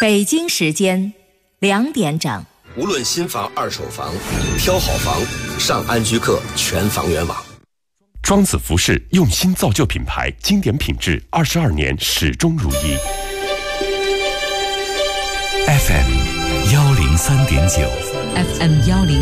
北京时间2点整。 无论新房二手房，挑好房上安居客全房源网。 庄子服饰用心造就品牌，经典品质22年始终如一。 FM 103.9 FM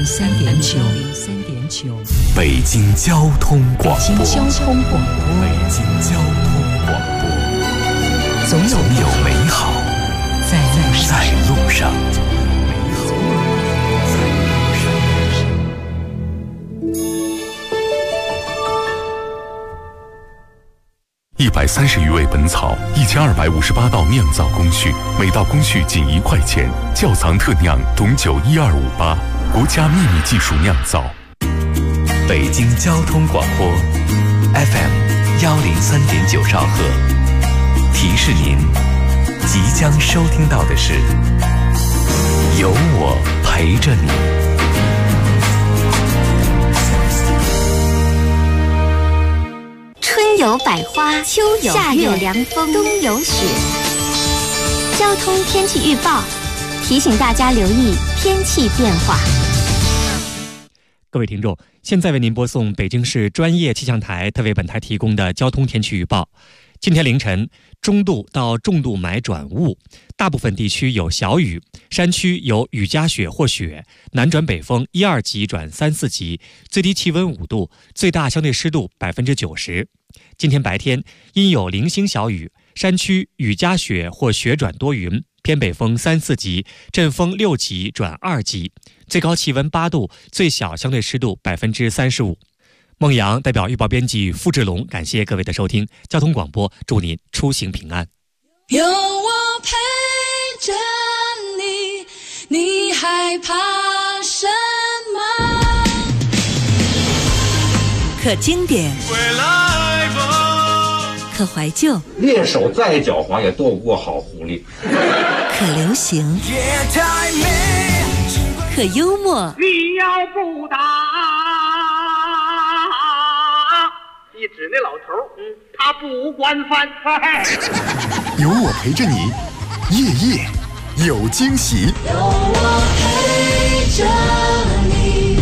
103.9 北京交通广播。 北京交通广播。 北京交通广播。总有美好在路上。130余味本草，1258道酿造工序，每道工序仅1块钱。窖藏特酿董酒1258，国家秘密技术酿造。北京交通广播 FM 103.9兆赫。提示您，即将收听到的是有我陪着你。 春有百花，秋有夏有凉风，冬有雪。交通天气预报提醒大家留意天气变化。 各位听众，现在为您播送北京市专业气象台特为本台提供的交通天气预报。今天凌晨，中度到重度霾转雾，大部分地区有小雨，山区有雨夹雪或雪，南转北风1、2级转3、4级，最低气温5度，最大相对湿度90%。今天白天因有零星小雨，山区雨夹雪或雪转多云，偏北风3、4级，阵风6级转2级，最高气温8度，最小相对湿度35%。孟阳代表预报编辑付志龙，感谢各位的收听。交通广播，祝您出行平安。 有我陪着你，你害怕什么？ 可经典，可怀旧， 猎手再狡猾也斗不过好狐狸。 可流行，可幽默。 你要不打，一指那老头，他不管饭。 有我陪着你，夜夜有惊喜。 有我陪着你。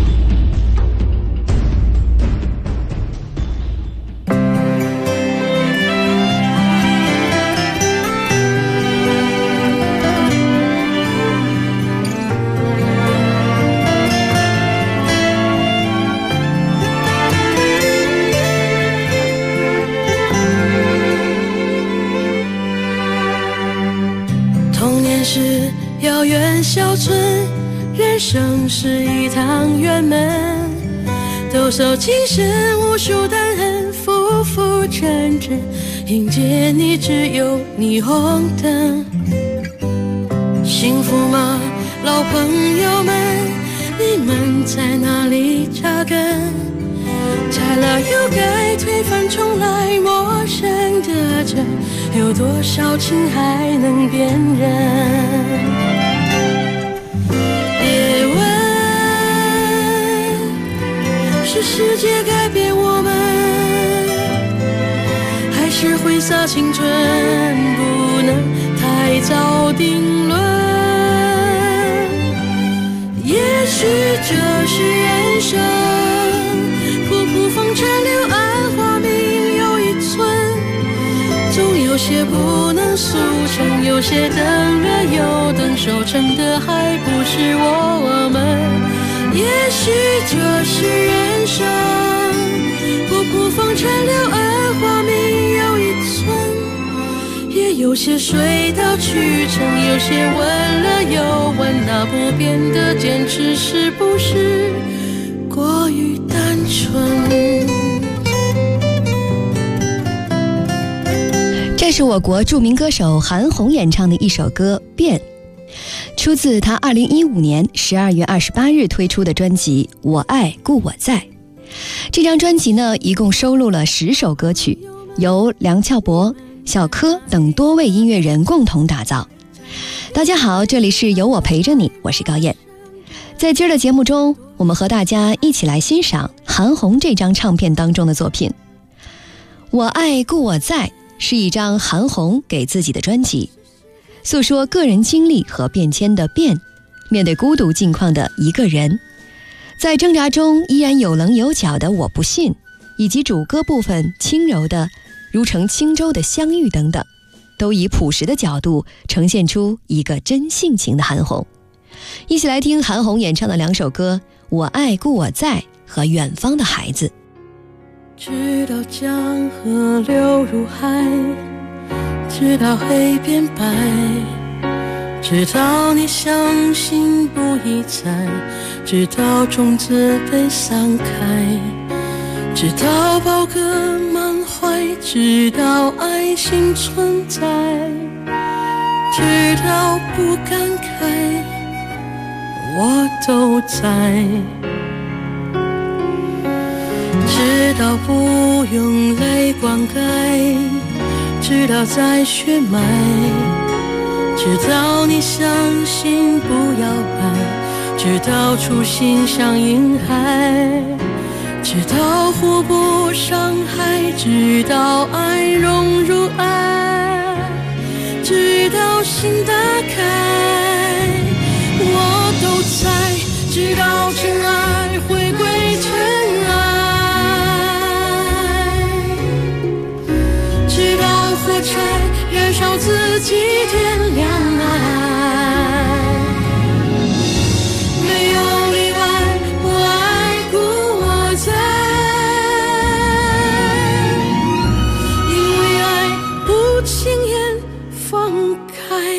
是遥远小村，人生是一趟圆门，兜售今生无数担痕，浮浮沉沉，迎接你只有霓虹灯。幸福吗，老朋友们，你们在哪里扎根？拆了又盖，推翻重来，陌生的真，有多少情还能辨认？别问是世界改变我们，还是挥洒青春，不能太早定论。也许这是人生，风尘柳暗花明又一村，总有些不能速成，有些等热又等收成的还不是我们。也许这是人生，不负风尘柳暗花明又一村，也有些水到渠成，有些问了又问，那不变的坚持是不是过于单纯？ 这是我国著名歌手韩红演唱的一首歌《变》，出自他2015年12月28日推出的专辑《我爱故我在》。这张专辑呢，一共收录了10首歌曲，由梁翘柏、小柯等多位音乐人共同打造。大家好，这里是有我陪着你，我是高燕。在今儿的节目中，我们和大家一起来欣赏韩红这张唱片当中的作品。我爱故我在是一张韩红给自己的专辑。 诉说个人经历和变迁的变，面对孤独境况的一个人，在挣扎中依然有棱有角的我不信，以及主歌部分轻柔的如乘轻舟的相遇等等，都以朴实的角度呈现出一个真性情的韩红。一起来听韩红演唱的2首歌《我爱故我在》和《远方的孩子》。 直到江河流入海，直到黑变白，直到你相信不已在，直到种子被散开，直到宝歌满怀，直到爱心存在，直到不感慨，我都在。直到不用泪灌溉，直到在血脉，直到你相信不摇摆，直到初心像婴孩，直到互不伤害，直到爱融入爱，直到心打开，我都在。直到尘埃回归尘埃，直到火柴燃烧自己点亮爱，没有例外，我爱故我在，因为爱不轻言放开。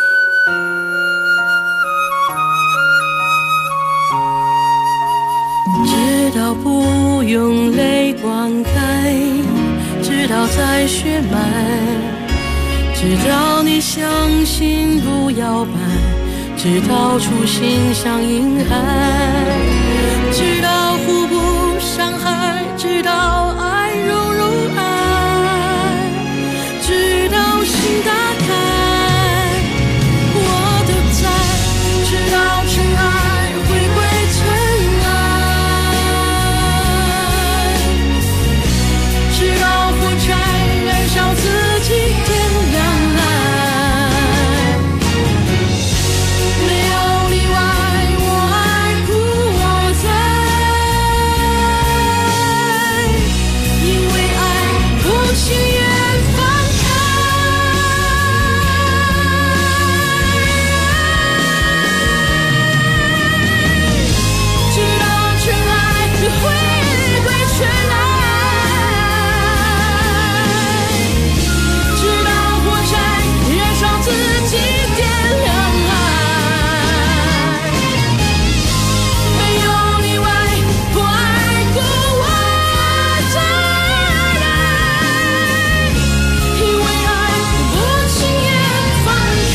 直到不用泪灌溉，直到在血脉，直到你相信不摇摆，直到初心像婴孩，直到互不伤害，直到爱融入爱，直到心打开，我都在。直到尘埃回归尘埃，直到火柴燃烧自己点亮爱，没有例外，我爱故我在，因为爱不轻言放开，直到尘埃回归尘埃，直到火柴燃烧自己点亮爱，没有例外，我爱故我在，因为爱不轻言放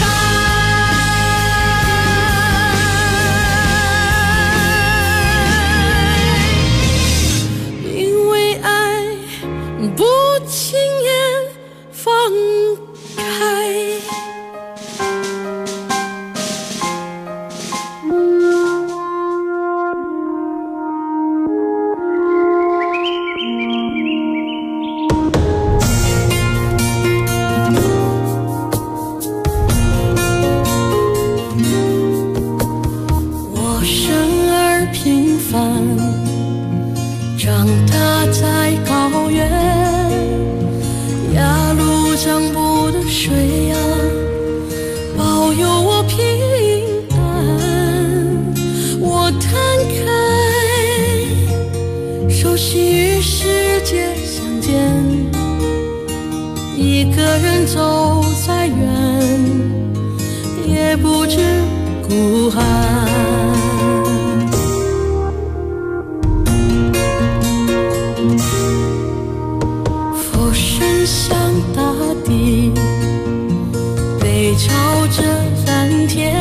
开，因为爱不轻言放开。我生而平凡，长大在高原，鸭绿江部的水呀，保佑我平安。我摊开，手心与世界相见，一个人走再远，也不知孤寒。俯身向大地，背朝着蓝天，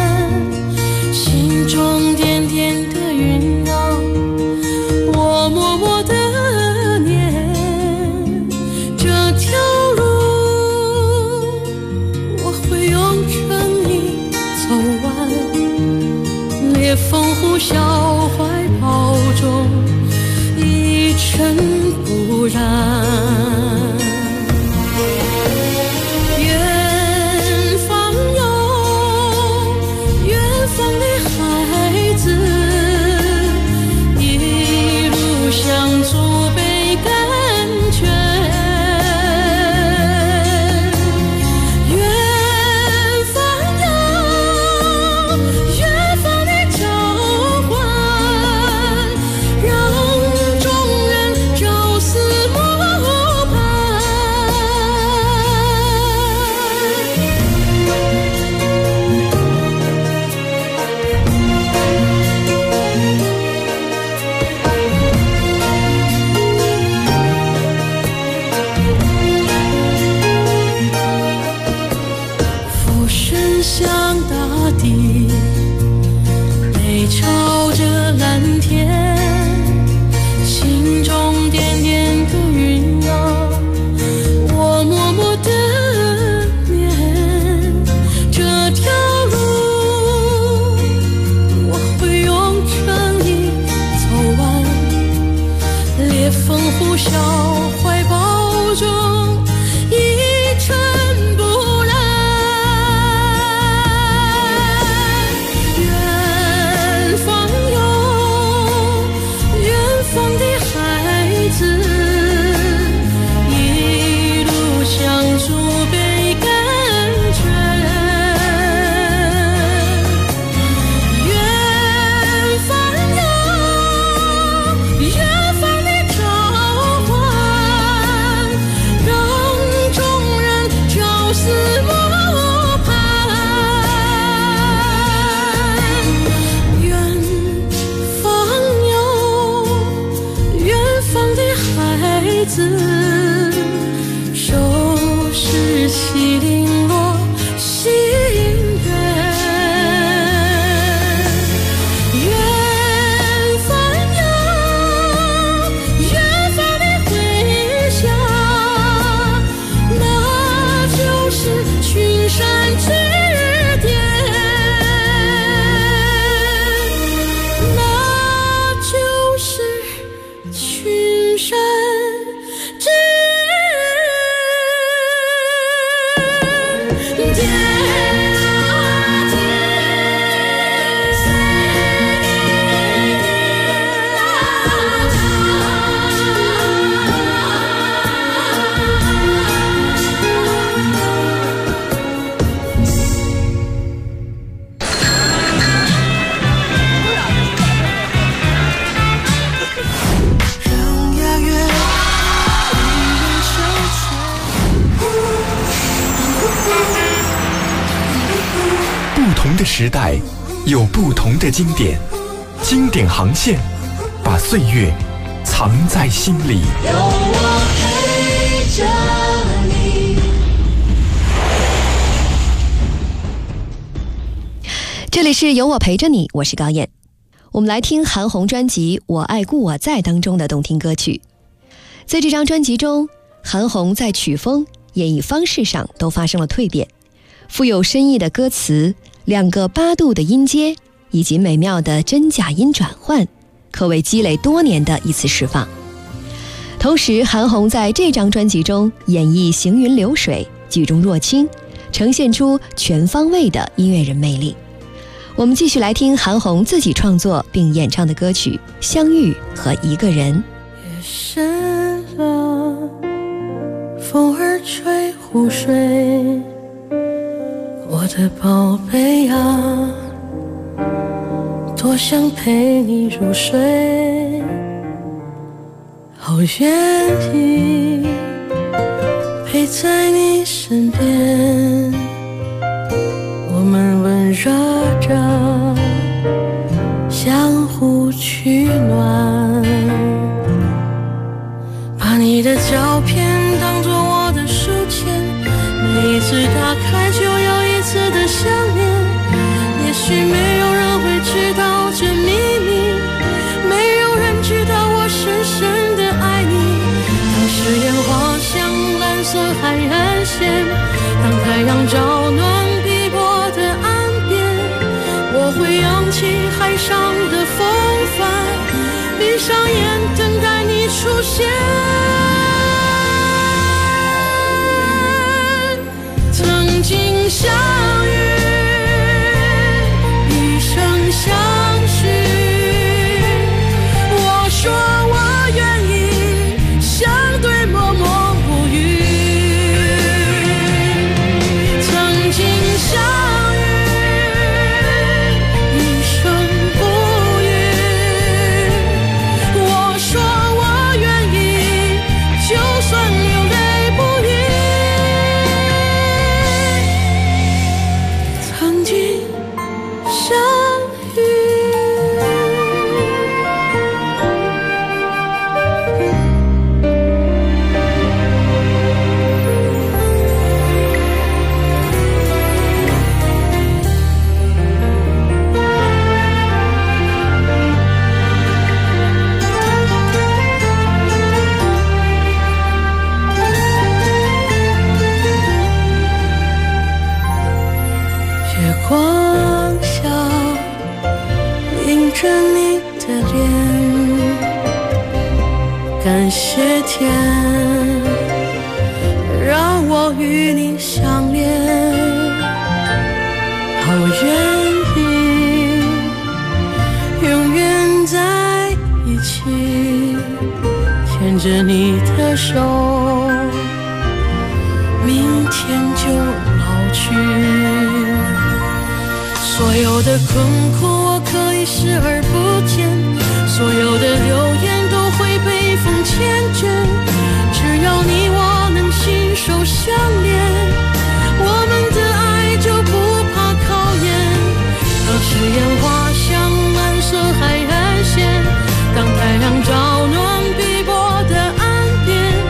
心中点点的云啊，我默默地念，这条路我会用生命走完，裂缝呼啸怀抱中一尘不染。远方女子，收拾起零落心愿。远方呀，远方的回响，那就是群山之巅，那就是群山之巅。 不同的时代有不同的经典，经典航线把岁月藏在心里。 有我陪着你。 这里是有我陪着你，我是高燕。我们来听韩红专辑《我爱故我在》当中的动听歌曲。在这张专辑中，韩红在曲风、演绎方式上都发生了蜕变，富有深意的歌词，2个8度的音阶，以及美妙的真假音转换，可谓积累多年的一次释放。同时，韩红在这张专辑中演绎行云流水，举重若轻，呈现出全方位的音乐人魅力。我们继续来听韩红自己创作并演唱的歌曲《相遇》和《一个人》。 夜深了，风儿吹湖水，我的宝贝啊，多想陪你入睡，好愿意陪在你身边，我们温热着，相互取暖，把你的照片当作我的书签，每一次打开就有一次的想念。也许没有人会知道这秘密，没有人知道我深深的爱你。当誓言滑向蓝色海岸线，当太阳照暖碧波的岸边，我会扬起海上的风帆，闭上眼等待你出现。曾经相遇，一生相许，我说我愿意相对默默无语。曾经相遇，一生不渝，我说我愿意，就算流泪不语。曾经相遇。月光下映着你的脸，感谢天让我与你相恋，好愿意永远在一起，牵着你的手，明天就老去。所有的困苦我可以视而不见，所有的流言都会被风缱绻，只要你我能携手相恋，我们的爱就不怕考验。当誓言滑向蓝色海岸线，当太阳照暖碧波的岸边，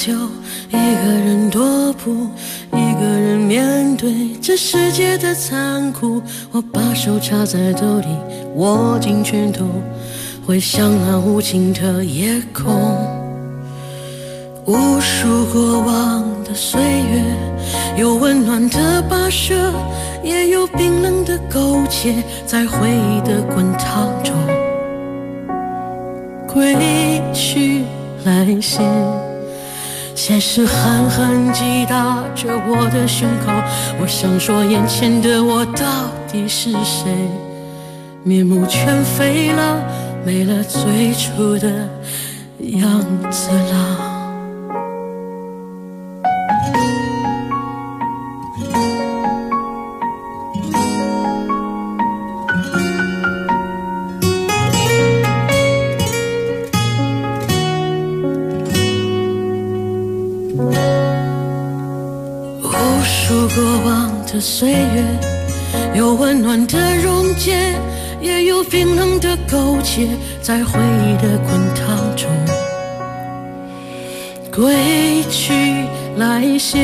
酒，一个人踱步，一个人面对这世界的残酷。我把手插在兜里，握紧拳头，回想那无尽的夜空。无数过往的岁月，有温暖的跋涉，也有冰冷的苟且，在回忆的滚烫中归去来兮。现实狠狠击打着我的胸口，我想说眼前的我到底是谁？面目全非了，没了最初的样子了。过往的岁月，有温暖的溶解，也有冰冷的苟且，在回忆的滚烫中归去来兮。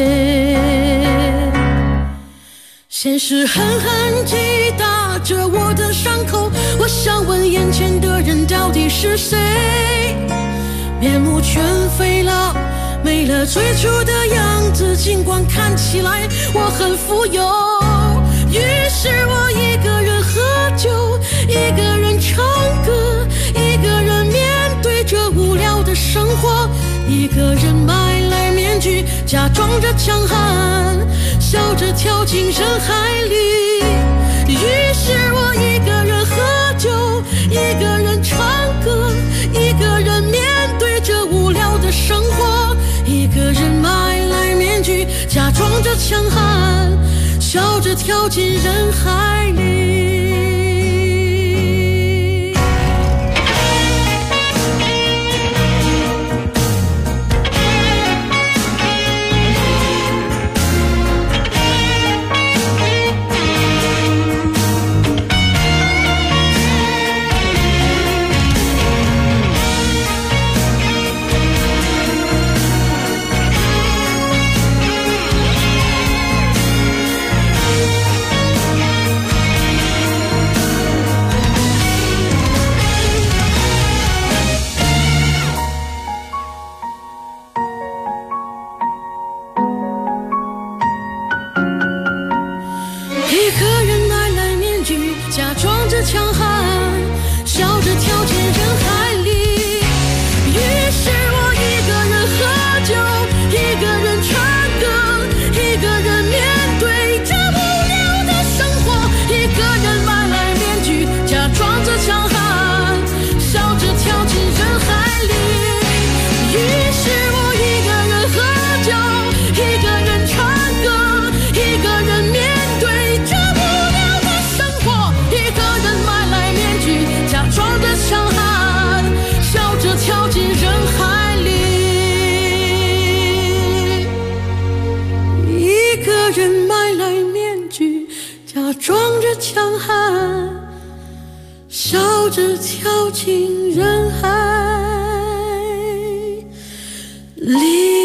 现实狠狠击打着我的伤口，我想问眼前的人到底是谁？面目全非了，没了最初的样子，尽管看起来我很富有。于是我一个人喝酒，一个人唱歌，一个人面对着无聊的生活，一个人买来面具，假装着强悍，笑着跳进人海里。于是我一个人喝酒，一个人唱歌，一个人面对着无聊的生活，一个人买来面具，假装着强悍，笑着跳进人海里。强悍，笑着跳进人海里。于是我一个人喝酒，一个人唱歌，一个人面对这无聊的生活，一个人买来面具，假装着强悍，笑着跳进人海里。于是我一个人喝酒，一个人唱歌，一个人面对这无聊的生活，一个人买来面具，假装着强悍，笑着跳进人海里。一个人买来面具，假装着强悍，笑着跳进人海里。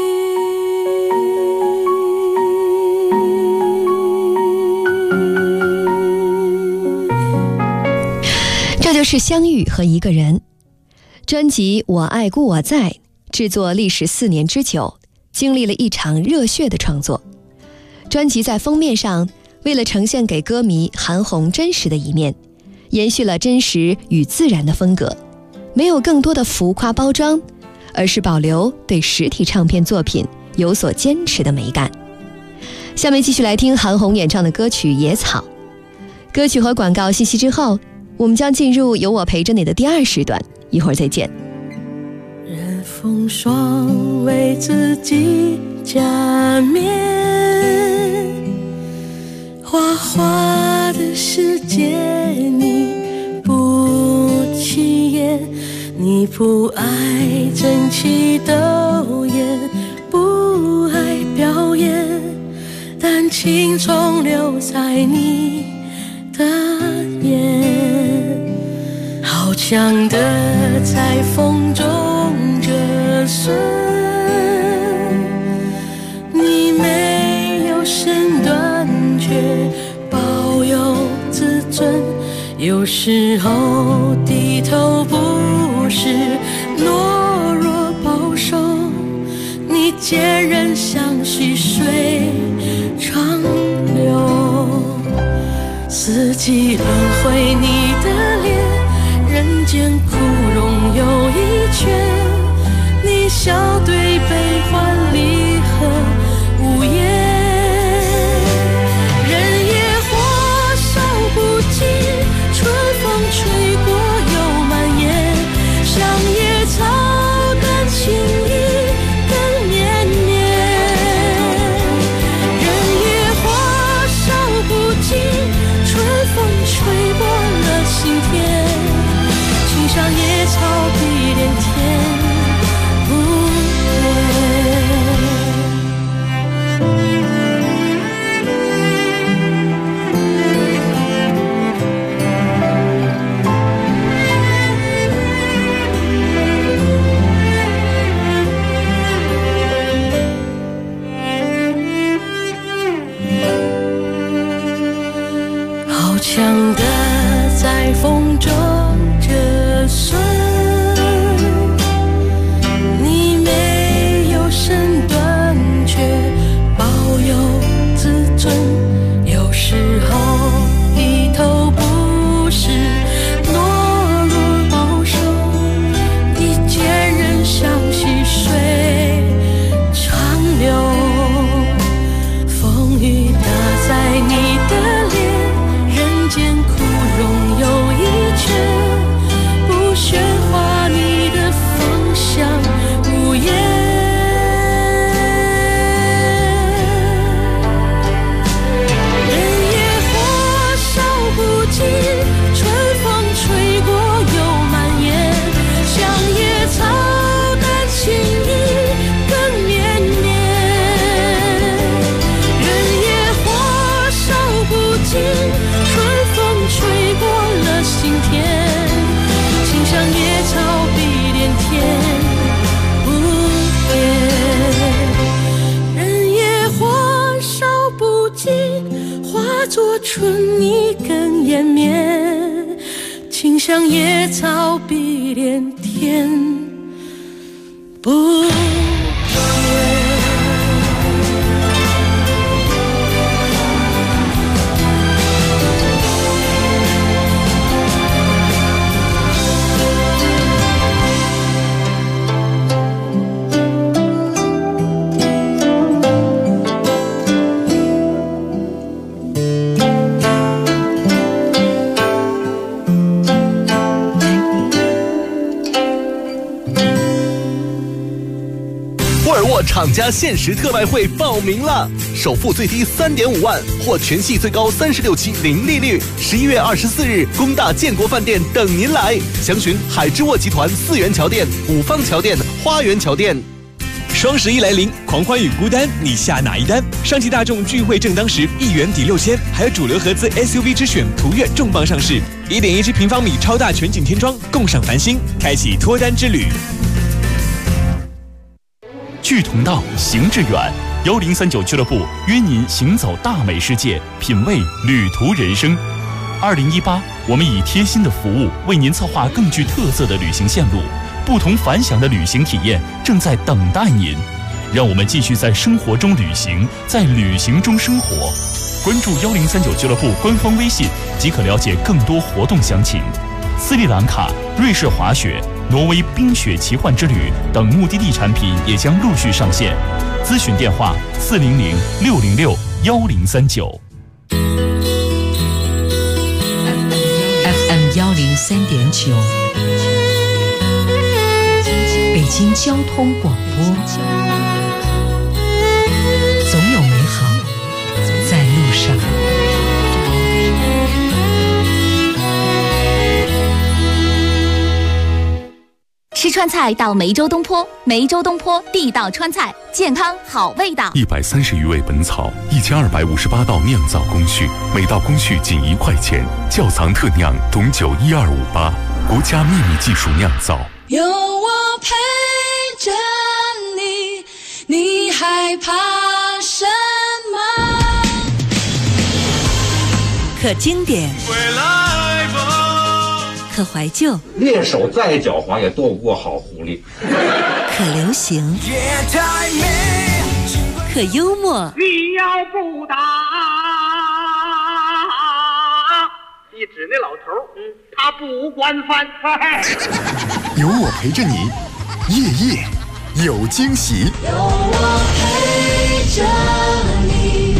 这就是相遇和一个人。专辑《我爱故我在》制作历时4年之久，经历了一场热血的创作。专辑在封面上，为了呈现给歌迷韩红真实的一面，延续了真实与自然的风格，没有更多的浮夸包装，而是保留对实体唱片作品有所坚持的美感。下面继续来听韩红演唱的歌曲《野草》。歌曲和广告信息之后，我们将进入有我陪着你的第2时段，一会儿再见。 任风霜为自己加冕，花花的世界你不起眼，你不爱争奇斗艳，不爱表演，但青葱留在你的眼，好强的在风中折损， 有时候低头不是懦弱保守，你坚韧像溪水长流。四季轮回你的脸，人间苦容有一缺，你笑对悲欢离合无言。人野火烧不尽，春风吹过又蔓延，像野草更轻易更绵绵。人野火烧不尽，春风吹过了心田，青山野草碧连天。强的在风中折损，你没有身段却保有自尊。有时候低头不是懦弱保守，你坚韧像溪水长流。风雨打在你的脸，间苦容有一缺，不喧哗你的方向无言。人野火烧不尽，春风吹过又蔓延，像野草更轻易更绵绵。人野火烧不尽，吹过了心田，青山野草碧连天不变。人野火烧不尽，化作春泥更延绵，青山野草碧连天不变。 厂家限时特卖会报名了，首付最低3.5万，或全系最高36期零利率。11月24日，工大建国饭店等您来，详询海之沃集团4元桥店、五方桥店、花园桥店。 双11来临，狂欢与孤单，你下哪一单？上汽大众钜惠正当时，1元抵6000，还有主流合资 SUV 之选途岳重磅上市，1.17平方米超大全景天窗，共赏繁星，开启脱单之旅。 志同道，行致远。1039俱乐部约您行走大美世界，品味旅途人生。2018，我们以贴心的服务为您策划更具特色的旅行线路，不同凡响的旅行体验正在等待您。让我们继续在生活中旅行，在旅行中生活。关注1039俱乐部官方微信即可了解更多活动详情。斯里兰卡、瑞士滑雪、挪威冰雪奇幻之旅等目的地产品也将陆续上线。咨询电话400-606-1039。 FM 103.9，北京交通广播，总有美好在路上。 吃川菜到梅州东坡，梅州东坡地道川菜，健康好味道。 130余味本草，1258道酿造工序，每道工序仅1块钱。窖藏特酿董酒12588，国家秘密技术酿造。 有我陪着你，你害怕什么？ 可经典， 回来吧。 可怀旧， 猎手再狡猾也躲不过好狐狸。 可流行，可幽默。 你要不打，一指那老头，他不惯犯。 有我陪着你，夜夜有惊喜。 有我陪着你。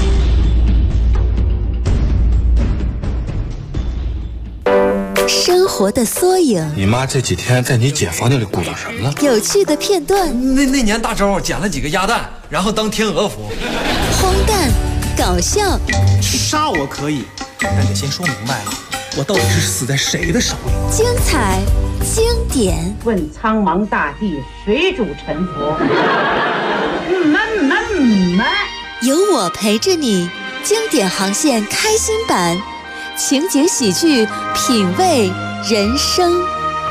生活的缩影， 你妈这几天在你姐房间里鼓捣什么了？ 有趣的片段。 那年大周捡了几个鸭蛋，然后当天鹅服。 荒诞，搞笑。 杀我可以，但得先说明白了，我到底是死在谁的手里？ 精彩，经典。 问苍茫大地，谁主沉浮？ 有我陪着你，经典航线开心版。情景喜剧，品味人生。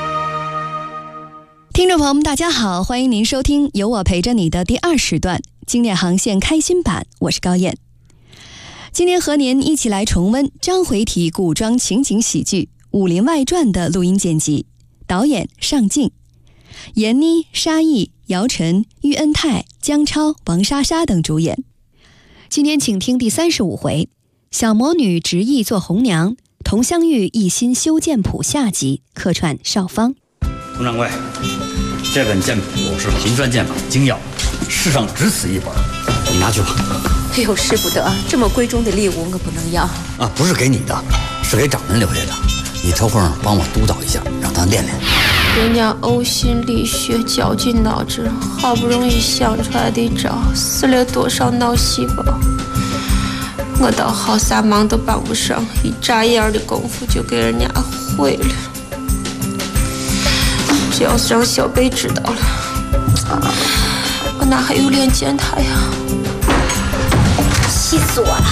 听众朋友们，大家好，欢迎您收听《有我陪着你》的第2时段经典航线开心版，我是高燕。今天和您一起来重温章回体古装情景喜剧《武林外传》的录音剪辑，导演尚敬，闫妮、沙溢、姚晨、喻恩泰、姜超、王莎莎等主演。今天请听第35回。小魔女执意做红娘，佟湘玉一心修剑谱下集客串邵芳。 佟掌柜，这本剑谱是平川剑法精要，世上只此一本，你拿去吧。 哎呦，使不得，这么贵重的礼物我可不能要啊！不是给你的，是给长人留下的。你抽空帮我督导一下，让他练练。 人家呕心沥血，绞尽脑汁，好不容易想出来的招，死了多少脑细胞。我倒好，啥忙都帮不上，一眨眼的功夫就给人家毁了。这要是让小贝知道了，我哪还有脸见他呀？ 气死我了！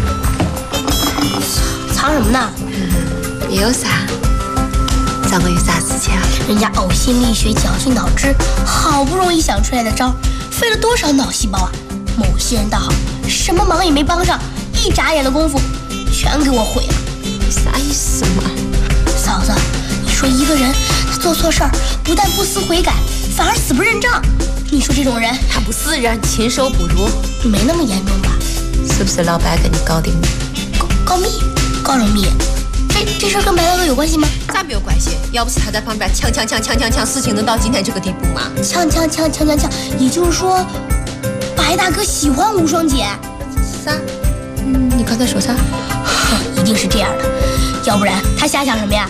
藏什么呢？ 没有啥。咱们有啥事情啊？ 人家呕心沥血，绞尽脑汁，好不容易想出来的招，费了多少脑细胞啊！某些人倒好，什么忙也没帮上。一眨眼的功夫，全给我毁了。 啥意思嘛？ 嫂子，你说一个人他做错事儿，不但不思悔改，反而死不认账。你说这种人， 他不是人，禽兽不如。 没那么严重吧？ 是不是老白跟你告的密？ 告密？告什么密？这事儿跟白大哥有关系吗？ 咋没有关系？要不是他在旁边呛，事情能到今天这个地步吗？ 呛，也就是说，白大哥喜欢无双姐？ 啥？你刚才说啥？ 一定是这样的，要不然他瞎想什么呀？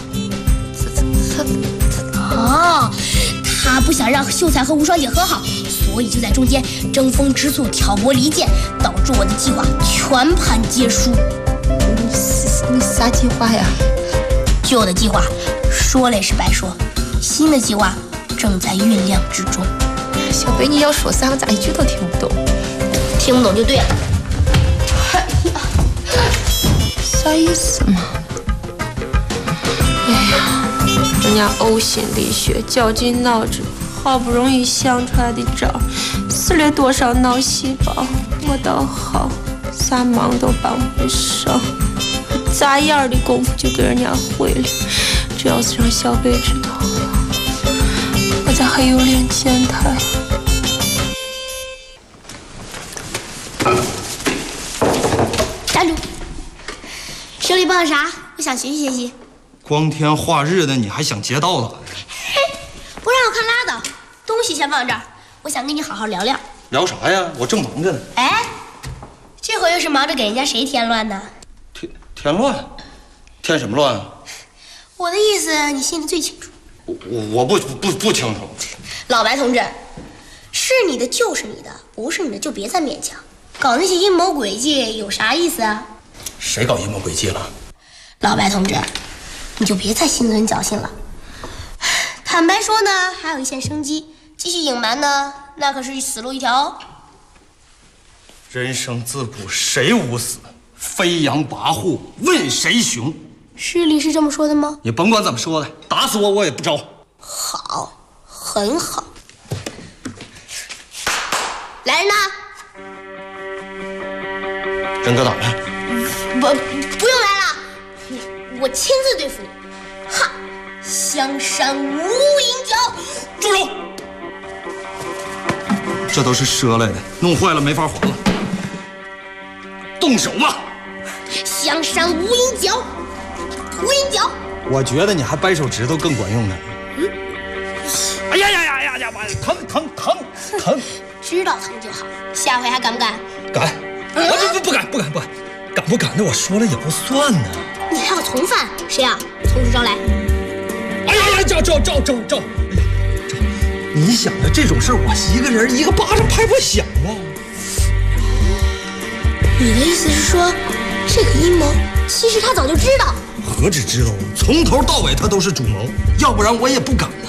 他不想让秀才和无双姐和好，所以就在中间争风吃醋、挑拨离间，导致我的计划全盘皆输。 你啥计划呀？ 旧的计划说了也是白说，新的计划正在酝酿之中。 小贝，你要说啥？我咋一句都听不懂？ 听不懂就对了。 啥意思嘛？哎呀，人家呕心沥血，绞尽脑汁，好不容易想出来的招，死了多少脑细胞？我倒好，啥忙都帮不上，眨眼的功夫就给人家毁了。这要是让小贝知道，我咋还有脸见他呀？ 站住！手里抱着啥？我想学习学习。 光天化日的，你还想劫道了？ 嘿，不让我看拉倒。东西先放这儿，我想跟你好好聊聊。 聊啥呀？我正忙着呢。 哎，这回又是忙着给人家谁添乱呢？ 添乱？添什么乱啊？ 我的意思你心里最清楚。 我不清楚。 老白同志，是你的就是你的，不是你的就别再勉强。搞那些阴谋诡计有啥意思啊？ 谁搞阴谋诡计了？ 老白同志，你就别再心存侥幸了。坦白说呢，还有一线生机；继续隐瞒呢，那可是死路一条哦。 人生自古谁无死，飞扬跋扈问谁雄？ 诗里是这么说的吗？ 你甭管怎么说的，打死我也不招。 好，很好。来人呐！ 人搁哪儿呢？ 不用来了，我亲自对付你。哈， 香山无影脚。 住手！这都是赊来的，弄坏了没法还了。动手吧！ 香山无影脚，无影脚。 我觉得你还掰手指头更管用呢。哎呀呀呀呀呀！疼！ 知道疼就好，下回还敢不敢？ 敢！不敢！敢不敢的，我说了也不算呢。 你还有从犯，谁啊？从实招来。 哎呀，赵！你想的这种事儿，我一个人一个巴掌拍不响啊。 你的意思是说，这个阴谋其实他早就知道？ 何止知道，从头到尾他都是主谋，要不然我也不敢啊。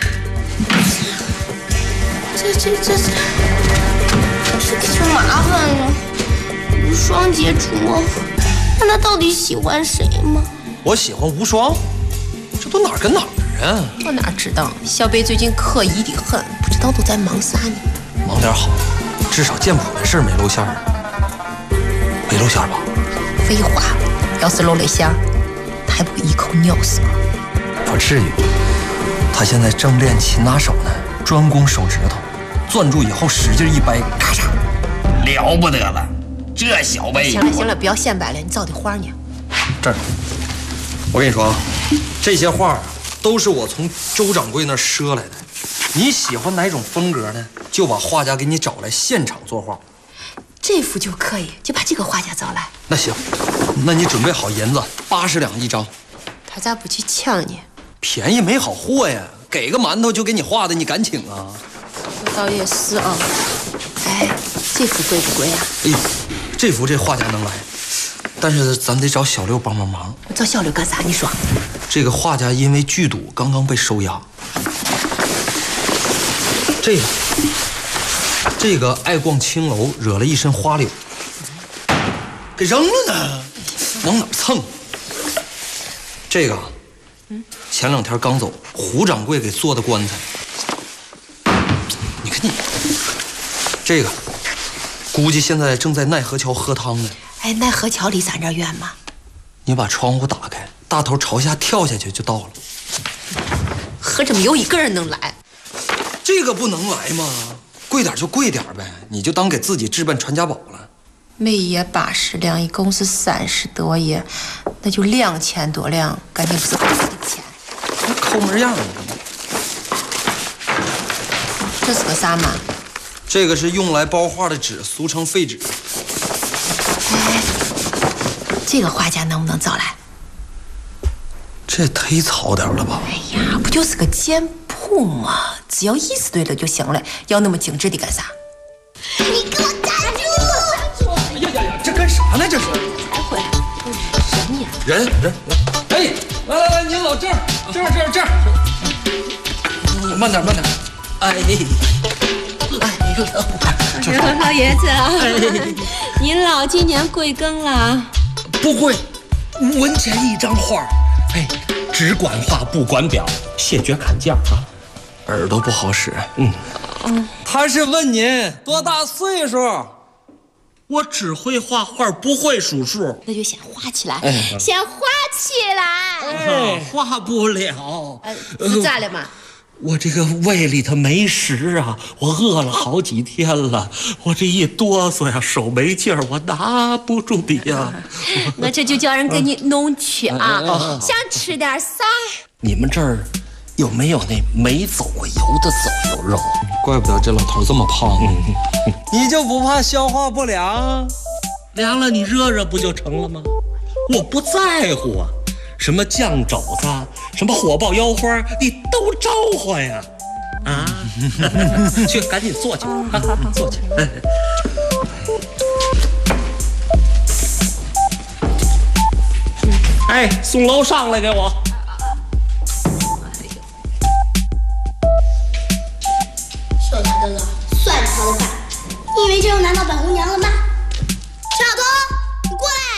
这可麻烦了。无双姐主谋，那他到底喜欢谁吗？ 我喜欢无双，这都哪儿跟哪儿啊？ 我哪知道？小北最近可疑的很，不知道都在忙啥呢？ 忙点好，至少剑谱的事没露馅儿。没露馅儿吧？ 废话，要是露了馅儿，他还不一口咬死吗？ 不至于，他现在正练擒拿手呢，专攻手指头，攥住以后使劲一掰，咔嚓，了不得了。这小辈行了，不要显摆了，你造的画呢？ 这儿，我跟你说啊，这些画都是我从周掌柜那儿赊来的。你喜欢哪种风格呢？就把画家给你找来，现场作画。 这幅就可以，就把这个画家找来。 那行，那你准备好银子，80两一张。 他咋不去抢呢？ 便宜没好货呀，给个馒头就给你画的，你敢请啊？ 这倒也是啊。哎，这幅贵不贵啊？ 哎呦，这幅这画家能来，但是咱得找小六帮忙。 找小六干啥？你说。 这个画家因为剧赌刚刚被收押。这个爱逛青楼，惹了一身花柳，给扔了呢，往哪蹭？这个，前2天刚走，胡掌柜给做的棺材。你看你，这个，估计现在正在奈何桥喝汤呢。 哎，奈何桥离咱这儿远吗？ 你把窗户打开，大头朝下跳下去就到了。 合着没有一个人能来。 这个不能来吗？贵点就贵点呗，你就当给自己置办传家宝了。 每页80两，一共是30多页，那就2000多两，感情不是公司的钱。 那抠门样啊！ 这是个啥嘛？ 这个是用来包画的纸，俗称废纸。 哎，这个画家能不能找来？ 这也忒糙点了吧？ 哎呀，不就是个简谱吗？只要意思对了就行了，要那么精致的干啥？ 你给我站住！ 哎呀，这干啥呢？这是才回来，人呀！ 人，哎，来，您老这儿，慢点。哎呦，老爷子啊，您老今年贵庚了？ 不贵，5文钱一张画。哎，只管画不管表，谢绝砍价啊！ 耳朵不好使。他是问您多大岁数？ 我只会画画，不会数数。 那就先画起来， 先画起来。 画不了。 是咋了嘛？ 我这个胃里头没食啊，我饿了好几天了，我这一哆嗦呀，手没劲儿，我拿不住的呀。 我这就叫人给你弄去啊！想吃点啥？ 你们这儿有没有那没走过油的走油肉？ 怪不得这老头这么胖。你就不怕消化不良？ 凉了你热不就成了吗？我不在乎啊。什么酱肘子，什么火爆腰花，你都招呼呀！啊，去，赶紧坐去，坐去。哎，送楼上来给我。 说他的老，算他的饭。你以为这又难到本姑娘了吗？陈小东，你过来。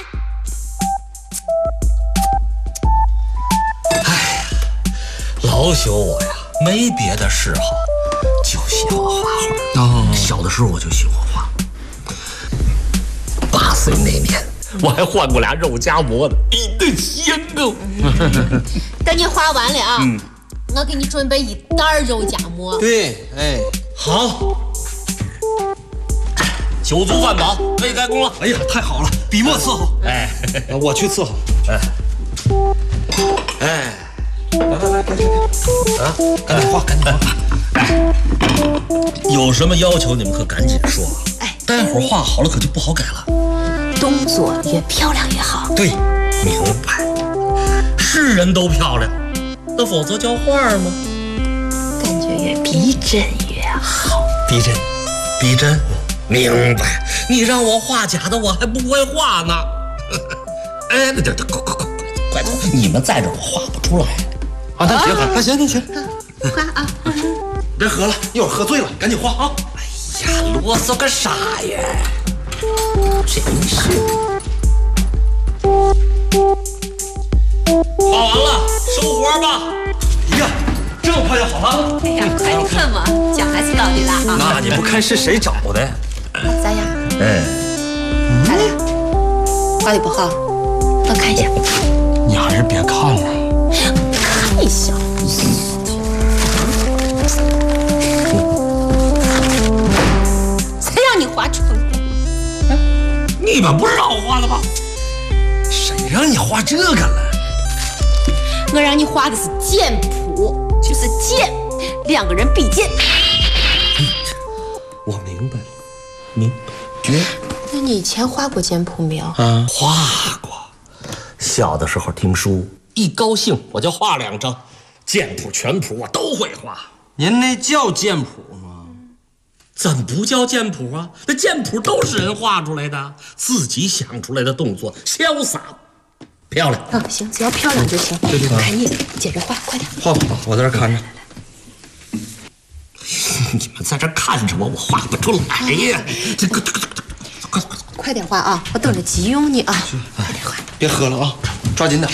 老朽我呀，没别的嗜好，就喜欢画画。小的时候我就喜欢画。8岁那年，我还换过俩肉夹馍的， 很香哦。 等你画完了啊，我给你准备一袋肉夹馍。 对，哎， 好。酒足饭饱，可以开工了。 哎呀，太好了，笔墨伺候。 哎， 我去伺候。 哎， 来，啊，赶紧画，赶紧画。 哎，有什么要求你们可赶紧说。哎，待会儿画好了可就不好改了。 动作越漂亮越好。 对，明白。是人都漂亮，那否则叫画吗？ 感觉越逼真越好。 逼真，逼真。明白，你让我画假的，我还不会画呢。哎，快走！你们在这我画不出来。 啊，那行，那行， 画啊！ 别喝了，一会儿喝醉了，赶紧画啊！ 哎呀，啰嗦个啥呀？真是。画完了，收活吧。 哎呀，这么快就好了？ 哎呀，快看嘛，奖还是到你了啊！ 那你不看是谁找的？ 咋样？ 哎， 咋的？画的不好，我看一下。 你还是别看了， 看一下。才让你画成的？ 你们不是让我画的吗？ 谁让你画这个了？ 我让你画的是剑谱，就是剑，两个人比剑。 我明白了。明觉， 那你以前画过剑谱没有？ 啊，画过。小的时候听书，一高兴我就画2张，剑谱、全谱我都会画。 您那叫剑谱吗？ 怎么不叫剑谱啊？那剑谱都是人画出来的，自己想出来的动作，潇洒漂亮。 啊，行，只要漂亮就行。 对， 看你接着画，快点。 画吧，我在这看着。 你们在这看着我，我画不出来呀！这快点画啊！我等着急用你啊！快点画！ 别喝了啊，抓紧点。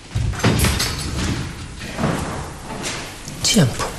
剑谱，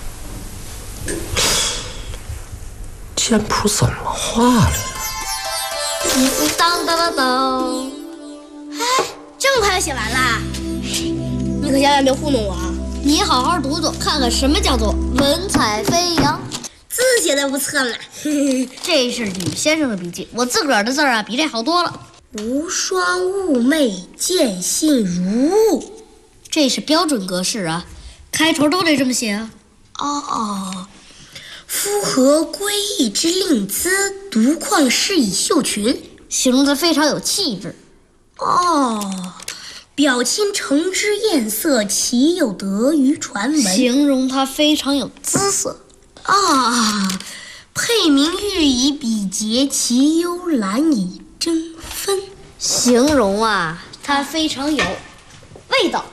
剑谱怎么画的呀？ 当当当当！哎，这么快就写完啦？你可千万别糊弄我啊！你好好读读，看看什么叫做文采飞扬。字写的不错了，这是吕先生的笔记，我自个儿的字啊比这好多了。无双寤寐，见信如晤，这是标准格式啊，开头都得这么写啊。哦，夫何归意之令姿，独旷适以绣裙，形容的非常有气质。哦，表亲承之艳色，其有得于传闻，形容他非常有姿色。啊，配名誉以比劫，其幽兰以争分，形容啊，它非常有味道。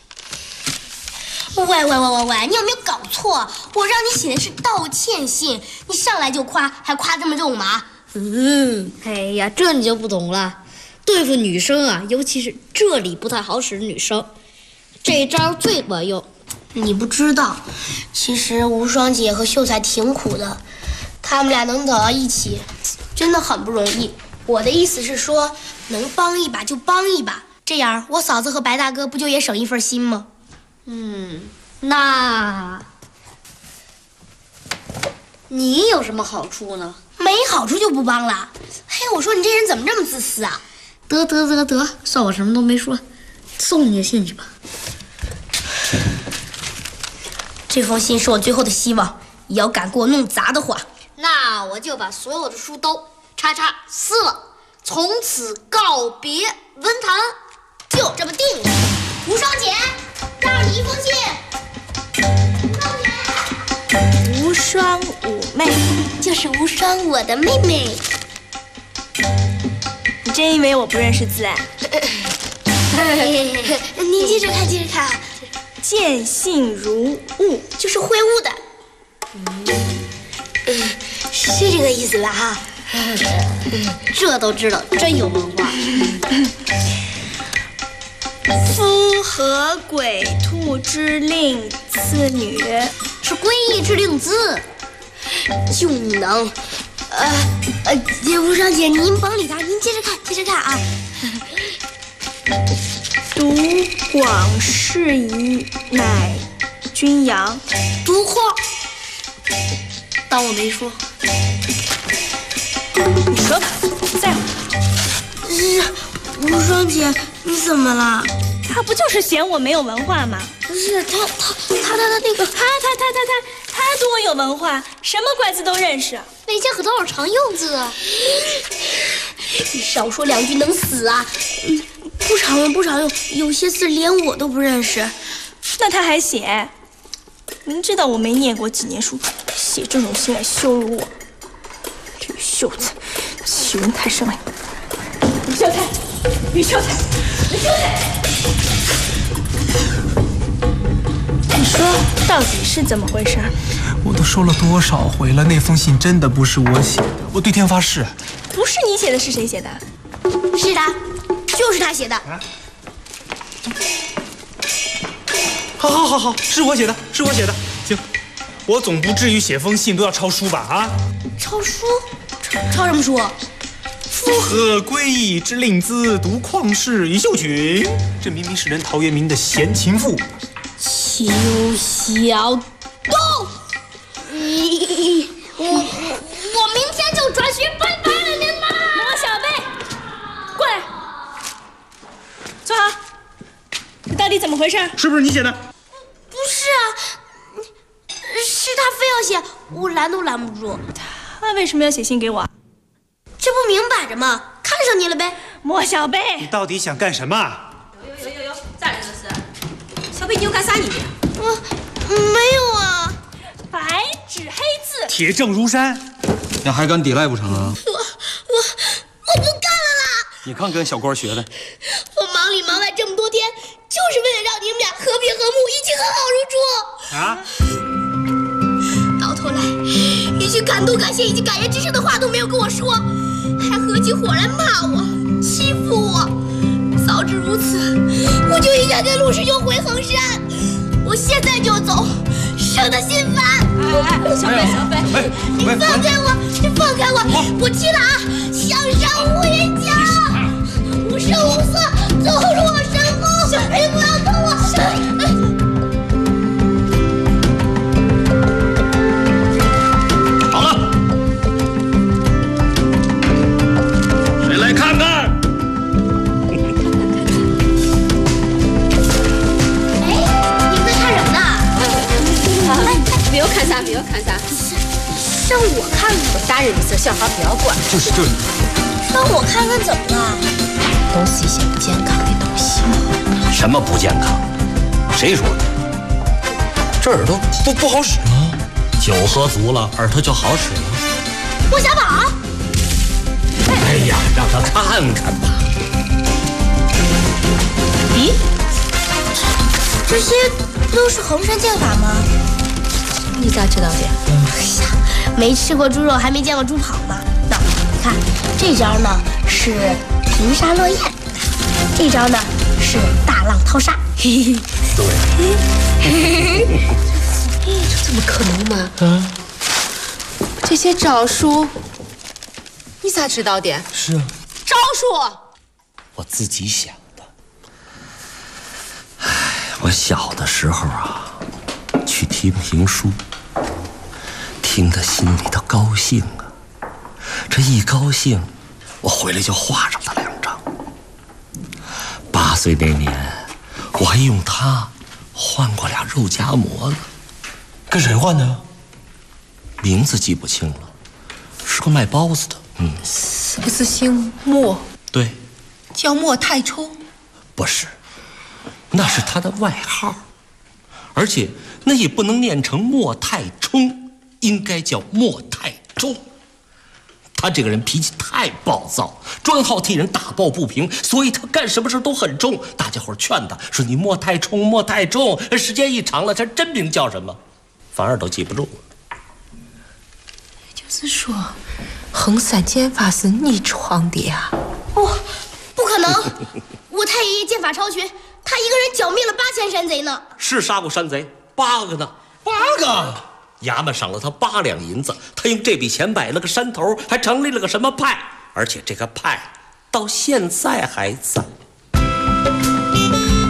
喂，你有没有搞错？我让你写的是道歉信，你上来就夸，还夸这么肉麻。哎呀，这你就不懂了。对付女生啊，尤其是这里不太好使的女生，这招最管用。你不知道，其实无双姐和秀才挺苦的，他们俩能走到一起，真的很不容易。我的意思是说，能帮一把就帮一把，这样我嫂子和白大哥不就也省一份心吗？那你有什么好处呢？没好处就不帮了。嘿，我说你这人怎么这么自私啊？得，算我什么都没说，送你的信去吧。这封信是我最后的希望，你要敢给我弄砸的话，那我就把所有的书都撕了，从此告别文坛，就这么定了。无双姐，这儿你一封信。无双妩媚，就是无双我的妹妹。 你真以为我不认识字啊？ 你接着看。 见信如晤， 就是会晤的。是这个意思吧？哈，这都知道，真有文化。 夫何鬼兔之令次女？ 是归义之令字，就能。无双姐，您甭理他，您接着看啊。 读广释疑，乃君阳。 读画，当我没说。 你说吧，在乎。 无双姐，你怎么了？ 他不就是嫌我没有文化吗？ 不是他那个他多有文化，什么怪字都认识， 每天可多少常用字啊！你少说两句能死啊！不常用，有些字连我都不认识。 那他还写，明知道我没念过几年书，写这种信来羞辱我。吕秀才，欺人太甚了！吕秀才！你说到底是怎么回事？ 我都说了多少回了，那封信真的不是我写的，我对天发誓。 不是你写的，是谁写的？ 是他，就是他写的。 好，是我写的。行，我总不至于写封信都要抄书吧？啊？ 抄书？抄什么书？ 夫何归义之令兹，独旷世以秀群。这明明是人陶渊明的闲情赋。 邱小东，我明天就转学拜拜了您啦！ 罗小贝，过来，坐好。这到底怎么回事？ 是不是你写的？ 不是啊，是他非要写，我拦都拦不住。 他为什么要写信给我？ 这不明摆着吗？看上你了呗。 莫小贝， 你到底想干什么？ 有，咋了这是？小贝，你又干啥你？ 我没有啊。 白纸黑字， 铁证如山。 你还敢抵赖不成啊？ 我不干了啦！ 你看跟小官学的。 我忙里忙外这么多天，就是为了让你们俩和平和睦，一起和好如初。到头来，一句感动、感谢以及感人之声的话都没有跟我说，还合起伙来骂我、欺负我。早知如此，我就应该跟陆师兄回衡山。我现在就走，省得心烦。 小贝， 你放开我！你放开我！我去了啊！向上乌云脚，无声无色，走入我身后。你不要动我！ 好了，谁来看看？ 你们在看什么呢？ 不要看啥， 让我看看。 我大人的事，小孩不要管。 就是。 让我看看怎么了？ 都是一些不健康的东西。 什么不健康？谁说的？ 这耳朵不好使吗？ 酒喝足了，耳朵就好使了。 莫小宝。 哎呀，让他看看吧。 咦，这些都是衡山剑法吗？ 你咋知道的？ 哎呀，没吃过猪肉，还没见过猪跑吗？那你看，这招呢是平沙落雁，这招呢是大浪淘沙。对。 这怎么可能嘛？这些招数，你咋知道的？ 是啊。 招数， 我自己想的。我小的时候啊，去听评书，听得心里头高兴啊。这一高兴，我回来就画上他2张。8岁那年，我还用它换过俩肉夹馍呢。 跟谁换的？ 名字记不清了，是个卖包子的。 是不是姓莫？ 对， 叫莫太冲？ 不是，那是他的外号，而且那也不能念成莫太冲，应该叫莫太重。他这个人脾气太暴躁，专好替人打抱不平，所以他干什么事都很重。大家伙劝他说：“你莫太冲，莫太重。”时间一长了，他真名叫什么，反而都记不住了。 就是说，衡山剑法是你创的呀？ 不可能！我太爷爷剑法超群，他一个人剿灭了8000山贼呢。 是杀过山贼8个呢，8个！衙门赏了他8两银子，他用这笔钱买了个山头，还成立了个什么派，而且这个派到现在还在。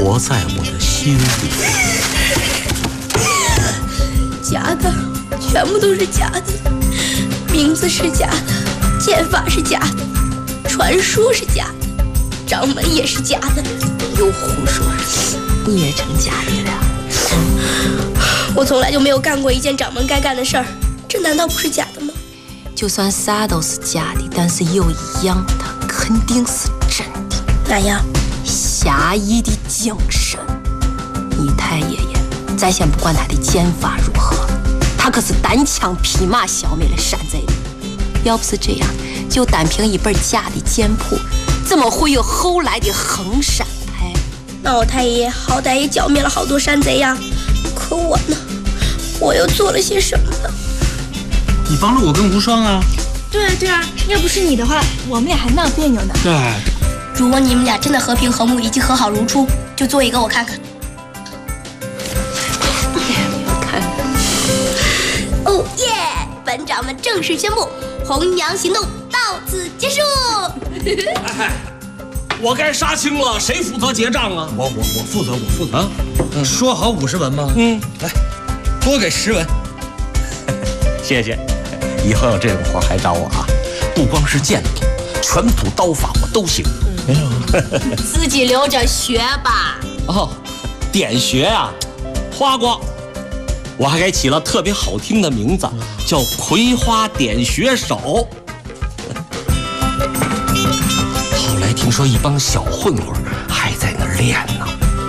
活在我的心里。 假的，全部都是假的，名字是假的，剑法是假的，传说是假的，掌门也是假的。 又胡说，你也成假的了。 我从来就没有干过一件掌门该干的事儿，这难道不是假的吗？ 就算啥都是假的，但是有一样它肯定是真的。 哪样？ 侠义的精神。你太爷爷，咱先不管他的剑法如何，他可是单枪匹马消灭了山贼的。要不是这样，就单凭一本假的剑谱，怎么会有后来的衡山派？ 那我太爷爷好歹也剿灭了好多山贼呀，可我呢？我又做了些什么呢？ 你帮了我跟无双啊！ 对啊，要不是你的话，我们俩还闹别扭呢。 对， 如果你们俩真的和平和睦以及和好如初，就做一个我看看。哦耶！本掌门正式宣布，弘扬行动到此结束。 我该杀青了，谁负责结账啊？ 我负责啊！说好50文吗？来，多给10文。 谢谢，以后有这种活还找我啊！不光是剑谱，全谱刀法我都行。 没有， 自己留着学吧。 哦，点学啊，花光。我还给起了特别好听的名字，叫葵花点穴手。后来听说一帮小混混还在那儿练呢。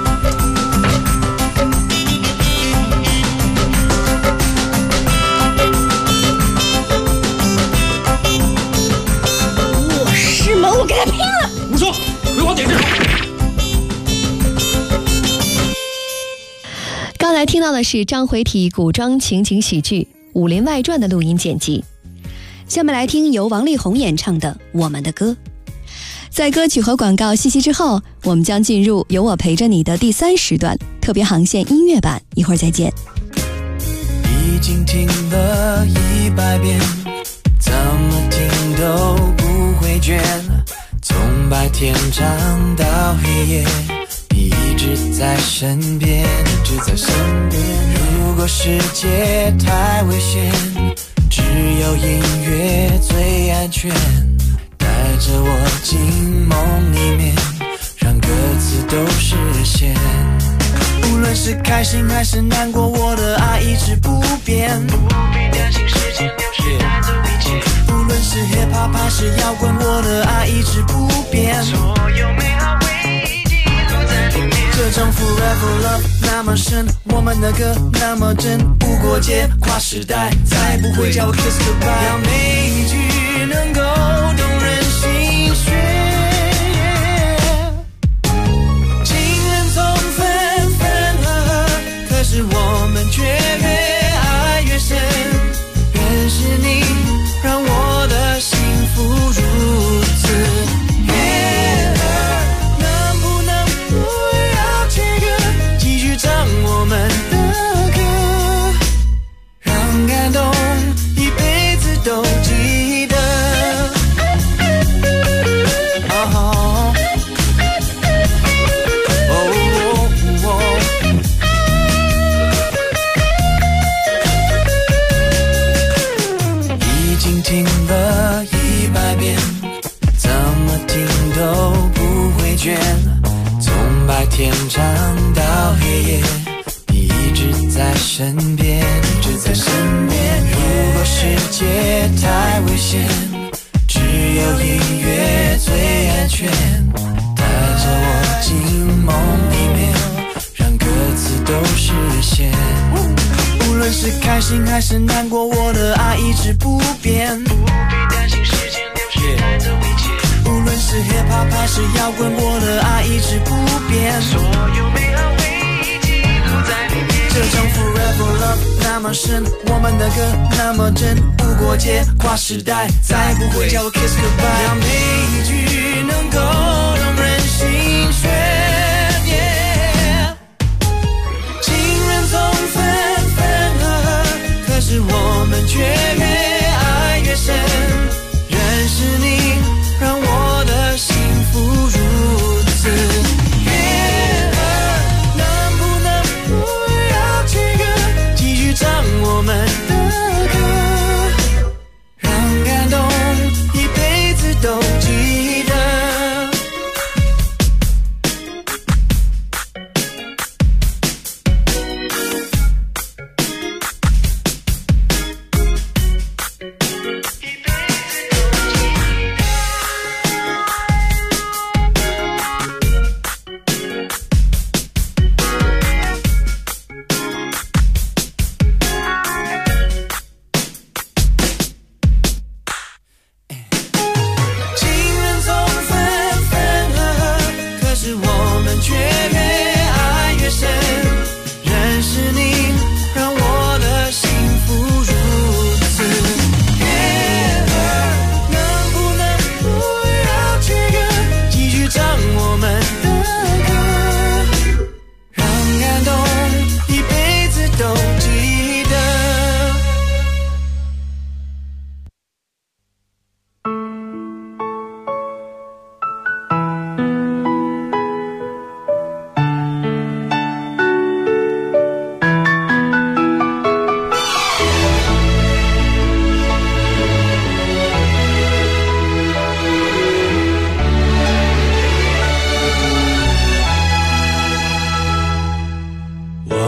我师门，我跟他拼了！ 无双，葵花点穴手。 刚才听到的是章回体古装情景喜剧《武林外传》的录音剪辑。下面来听由王力宏演唱的《我们的歌》。在歌曲和广告信息之后，我们将进入有我陪着你的第3时段特别航线音乐版，一会儿再见。 已经听了100遍，怎么听都不会倦，从白天唱到黑夜，你一直在身边，一直在身边。如果世界太危险，只有音乐最安全，带着我进梦里面，让歌词都实现。无论是开心还是难过，我的爱一直不变，不必担心时间流逝带走一切。无论是 hip hop 还是摇滚，我的爱一直不变，所有美好回忆记录在里面。这种 forever love 那么深，我们的歌那么真，不过界跨时代，再不会叫我 kiss goodbye。让每一句能够动人心弦，情人总分分合合，可是我们却越爱越深。认识你，让我的幸福如此悦耳。能不能不要切割，继续唱我们的歌，让感动一辈子都记得。已经听了100遍，怎么听都不会倦，从白天唱到黑夜，你一直在身边，一直在身边。如果世界太危险，只有音乐最安全，带着我进梦里面，让歌词都实现。无论是开心还是难过，我的爱一直不变，不必担心时间流逝带走一切。无论是 hip hop 还是摇滚，我的爱一直不变，所有美好回忆记录在里面。这种 forever love 那么深，我们的歌那么真，不过界跨时代，再不会叫我 kiss goodbye。让每一句能够动人心弦。情人总分分合合，可是我们却越爱越深。认识你，让我的幸福如此悦耳。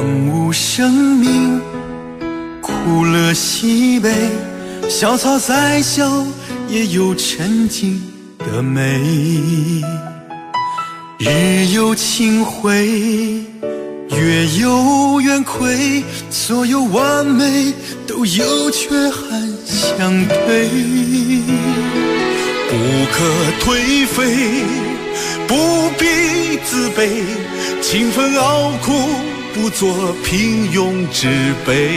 物生命，苦乐喜悲，小草再小也有沉静的美。日有清辉，月有圆亏，所有完美都有缺憾相对。不可颓废，不必自卑，勤奋熬苦，不做平庸之辈。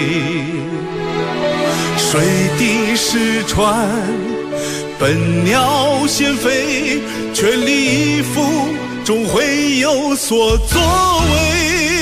水滴石穿，笨鸟先飞，全力以赴，终会有所作为。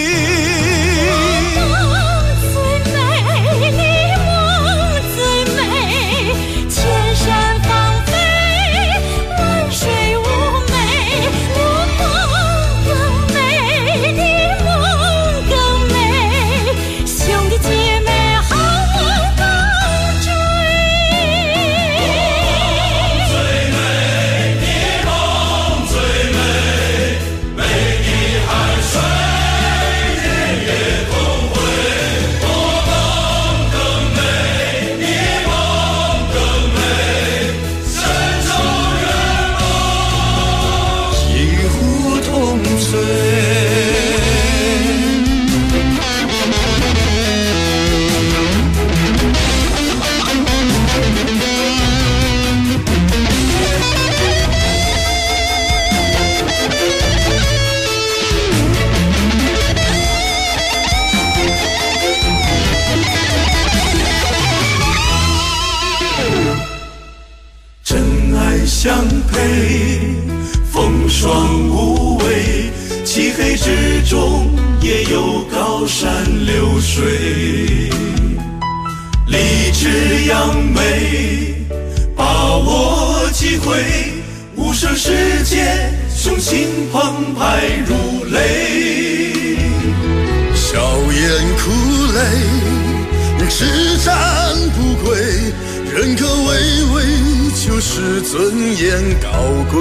相配，风霜无畏，漆黑之中也有高山流水。立志扬眉，把握机会，无声世界，雄心澎湃如雷。笑颜苦泪，叱咤不归，人格巍巍，就是尊严高贵。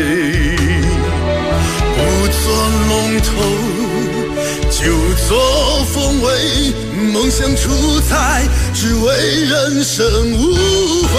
不做龙头，就做凤尾，梦想出彩，只为人生无悔。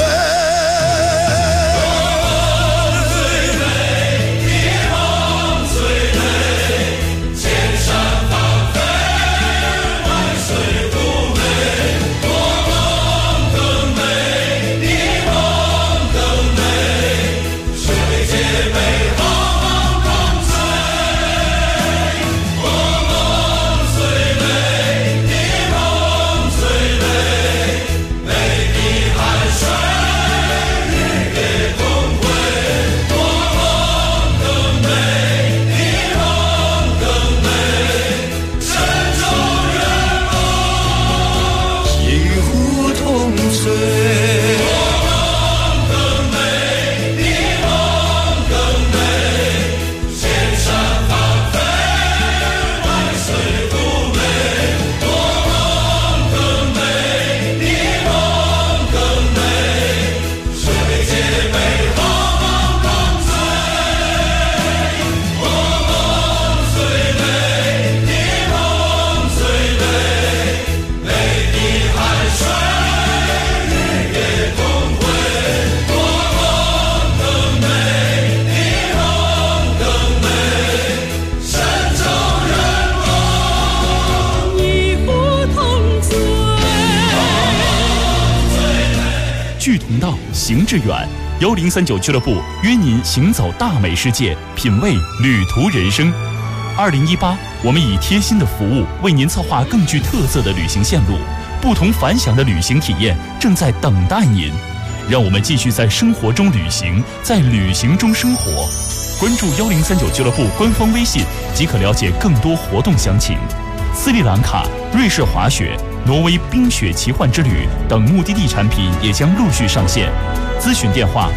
志同道，行致远。1039俱乐部约您行走大美世界，品味旅途人生。2018，我们以贴心的服务为您策划更具特色的旅行线路，不同凡响的旅行体验正在等待您。让我们继续在生活中旅行，在旅行中生活。关注1039俱乐部官方微信即可了解更多活动详情。斯里兰卡、瑞士滑雪、挪威冰雪奇幻之旅等目的地产品也将陆续上线。咨询电话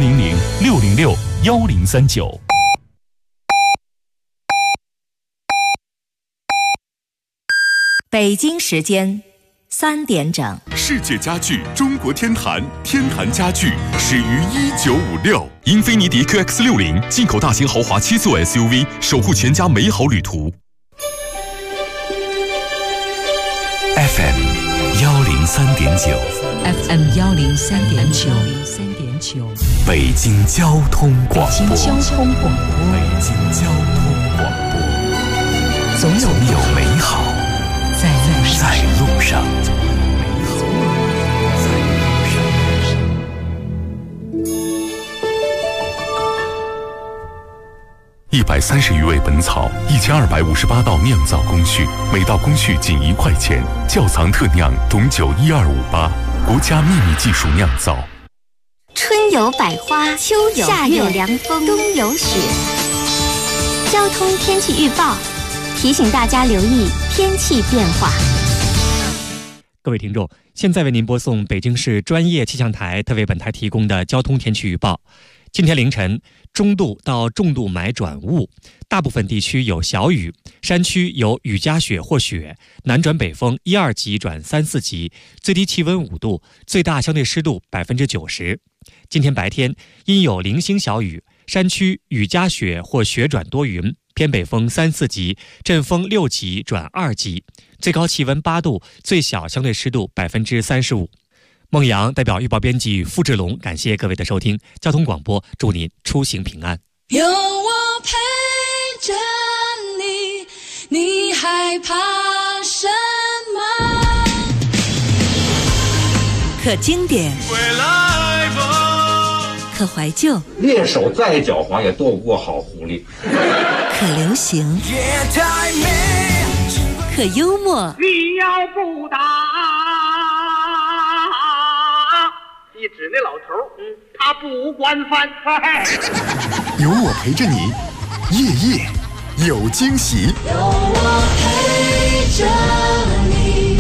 400-606-1039。 北京时间3点整。 世界家具中国天坛，天坛家具始于1956。英菲尼迪 QX60 进口大型豪华7座 SUV， 守护全家美好旅途。 FM 103.9 FM 103.9 北京交通广播。 北京交通广播。 北京交通广播。 总有美好在路上。130余味本草，1258道酿造工序，每道工序仅1块钱。窖藏特酿董酒12588，国家秘密技术酿造。 春有百花，秋有夏有凉风，冬有雪。交通天气预报提醒大家留意天气变化。 各位听众，现在为您播送北京市专业气象台特为本台提供的交通天气预报。今天凌晨，中度到重度霾转雾，大部分地区有小雨，山区有雨夹雪或雪，南转北风1、2级转3、4级，最低气温5度，最大相对湿度90%。今天白天因有零星小雨，山区雨夹雪或雪转多云，偏北风3、4级，阵风6级转2级，最高气温8度，最小相对湿度35%。孟阳代表预报编辑付志龙，感谢各位的收听。交通广播，祝您出行平安。 有我陪着你，你害怕什么？ 可经典，可怀旧， 猎手再狡猾也斗不过好狐狸。 可流行，可幽默。 你要不打，一指那老头，他不惯犯。 有我陪着你，夜夜有惊喜。 有我陪着你。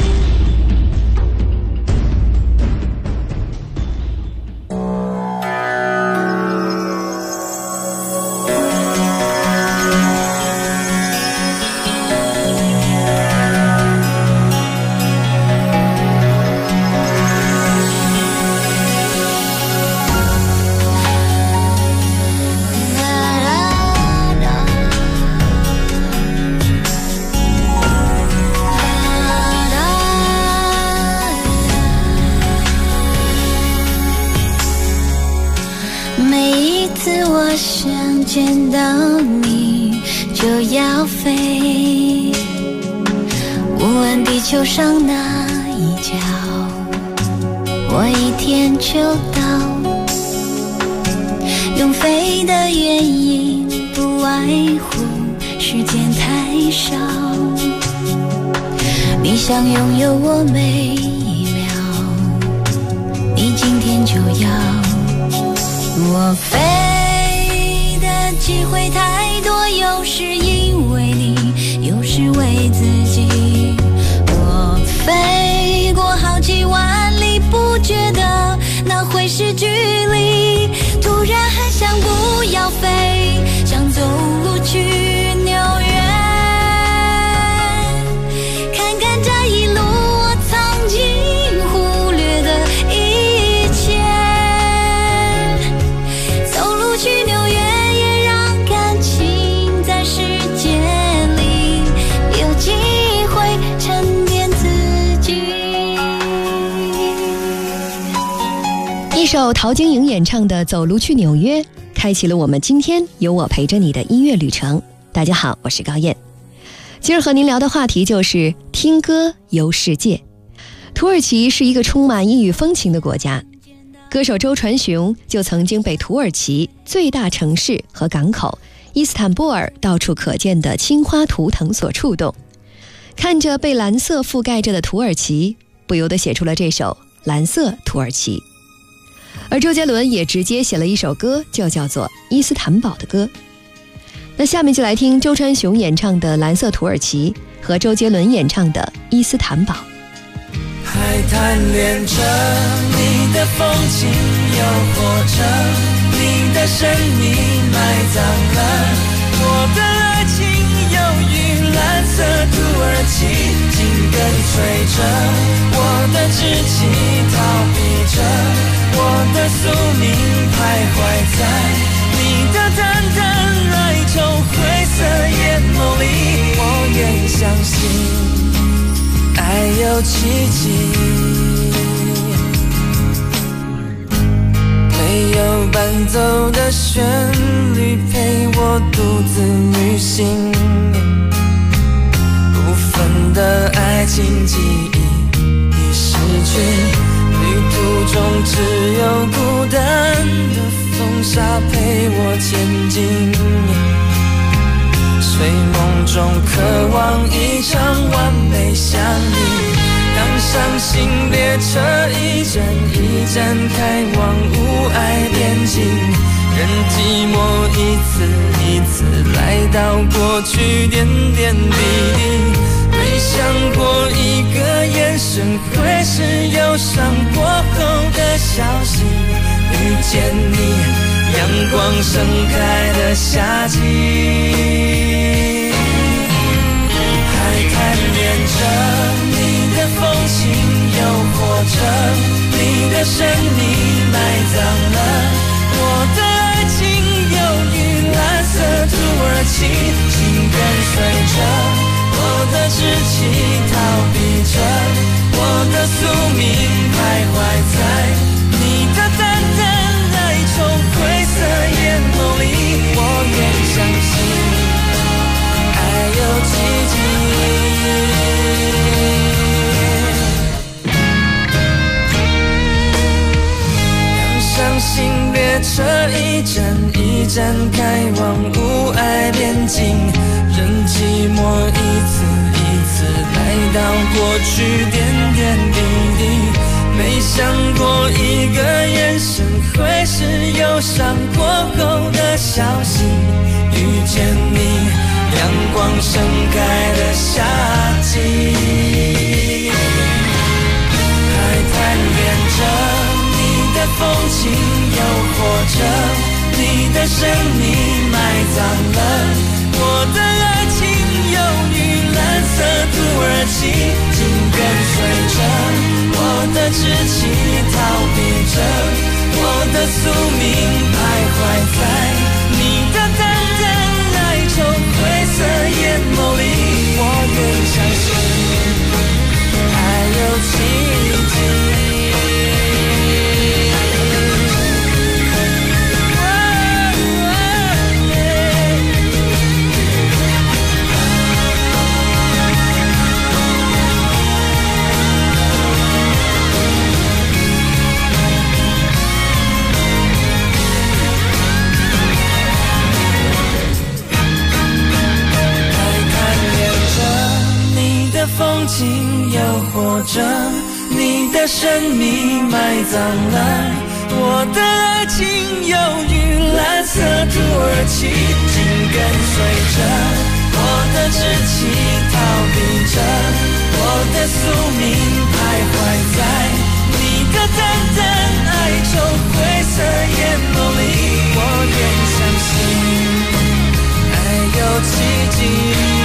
见到你就要飞，无论地球上哪一角，我一天就到。用飞的原因不外乎时间太少，你想拥有我每一秒，你今天就要。我飞机会太多，有时因为你，有时为自己。我飞过好几万里，不觉得那会是距离。突然很想不要飞，想走路去纽约，看看这一路我曾经忽略的一切。走路去纽约， 一首陶晶莹演唱的《走路去纽约》开启了我们今天有我陪着你的音乐旅程。大家好，我是高燕。今儿和您聊的话题就是听歌游世界。土耳其是一个充满异域风情的国家，歌手周传雄就曾经被土耳其最大城市和港口伊斯坦布尔到处可见的青花图腾所触动，看着被蓝色覆盖着的土耳其，不由得写出了这首《蓝色土耳其》。而周杰伦也直接写了一首歌，就叫做《伊斯坦堡的歌》。那下面就来听周传雄演唱的《蓝色土耳其》和周杰伦演唱的《伊斯坦堡》。 海滩恋着你的风情，诱惑着你的神秘，埋葬了我的爱情，由于蓝色土耳其紧跟随着我的志气，逃避着我的宿命，徘徊在你的淡淡哀愁灰色眼眸里，我愿意相信爱有有奇迹，没有伴奏的旋律陪我独自旅行，部分的爱情记忆已失去，旅途中只有孤单的风沙陪我前进，睡梦中渴望一场完美相遇，当伤心列车一站一站开往无爱边境，任寂寞一次一次来到过去点点滴滴，没想过一个眼神会是忧伤过后的消息，遇见你阳光盛开的夏季，还贪恋着你的风情，诱惑着你的神秘，埋葬了我的爱情，忧郁蓝色土耳其，紧跟随着我的志气，逃避着我的宿命，徘徊在你的淡淡哀愁灰色眼眸里，我愿相信爱有奇迹。当伤心列车一站一站开往无爱边境，任寂寞一次一次来到过去点点滴滴，没想过一个眼神会是忧伤过后的消息，遇见你阳光盛开的夏季，还贪恋着你的风情，诱惑着你的神秘，埋葬了我的爱情，忧郁蓝色土耳其，紧跟随着我的志气，逃避着我的宿命，徘徊在你的淡淡哀愁灰色眼眸里，我愿相信爱有奇迹。风景诱惑着你的神秘，埋葬了我的爱情，忧郁蓝色土耳其，紧跟随着我的志气，逃避着我的宿命，徘徊在你的淡淡哀愁灰色眼眸里，我愿相信爱有奇迹。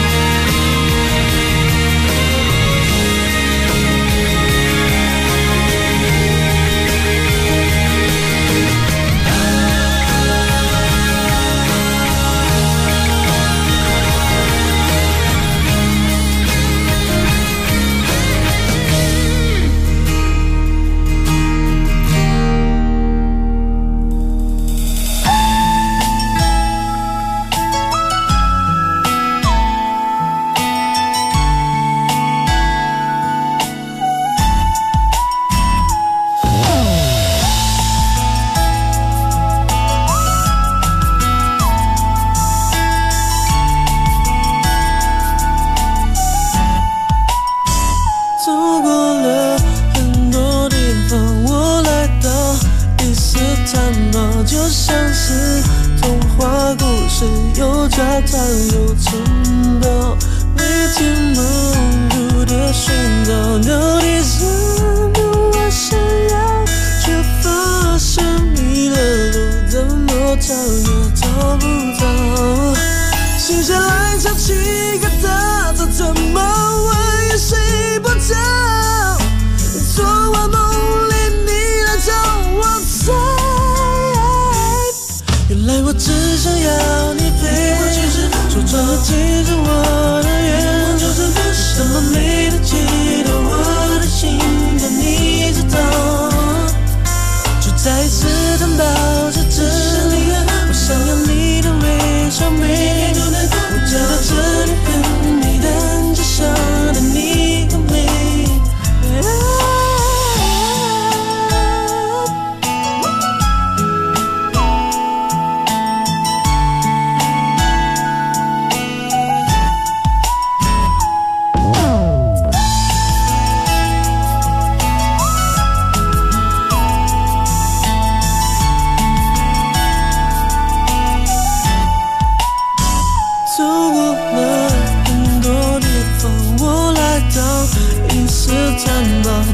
有家堂有城堡，每天忙碌的寻找，到底什么我想要，却发现迷了路，怎么找也找不到。停下来想起个大早，怎么问也睡不着。昨晚梦里你来找我猜，原来我只想要你陪我去吃，说穿了其实我的愿望就是分手，怎么没能记得我。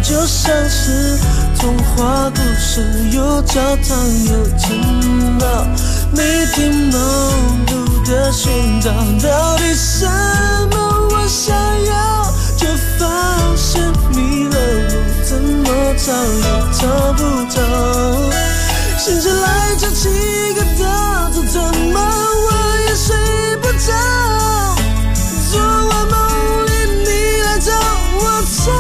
就像是童话故事，有教堂有城堡，每天忙碌的寻找到底什么我想要，却发现迷了路，怎么找也找不着。醒起来就起个大早，怎么我也睡不着。昨晚梦里你来找我才，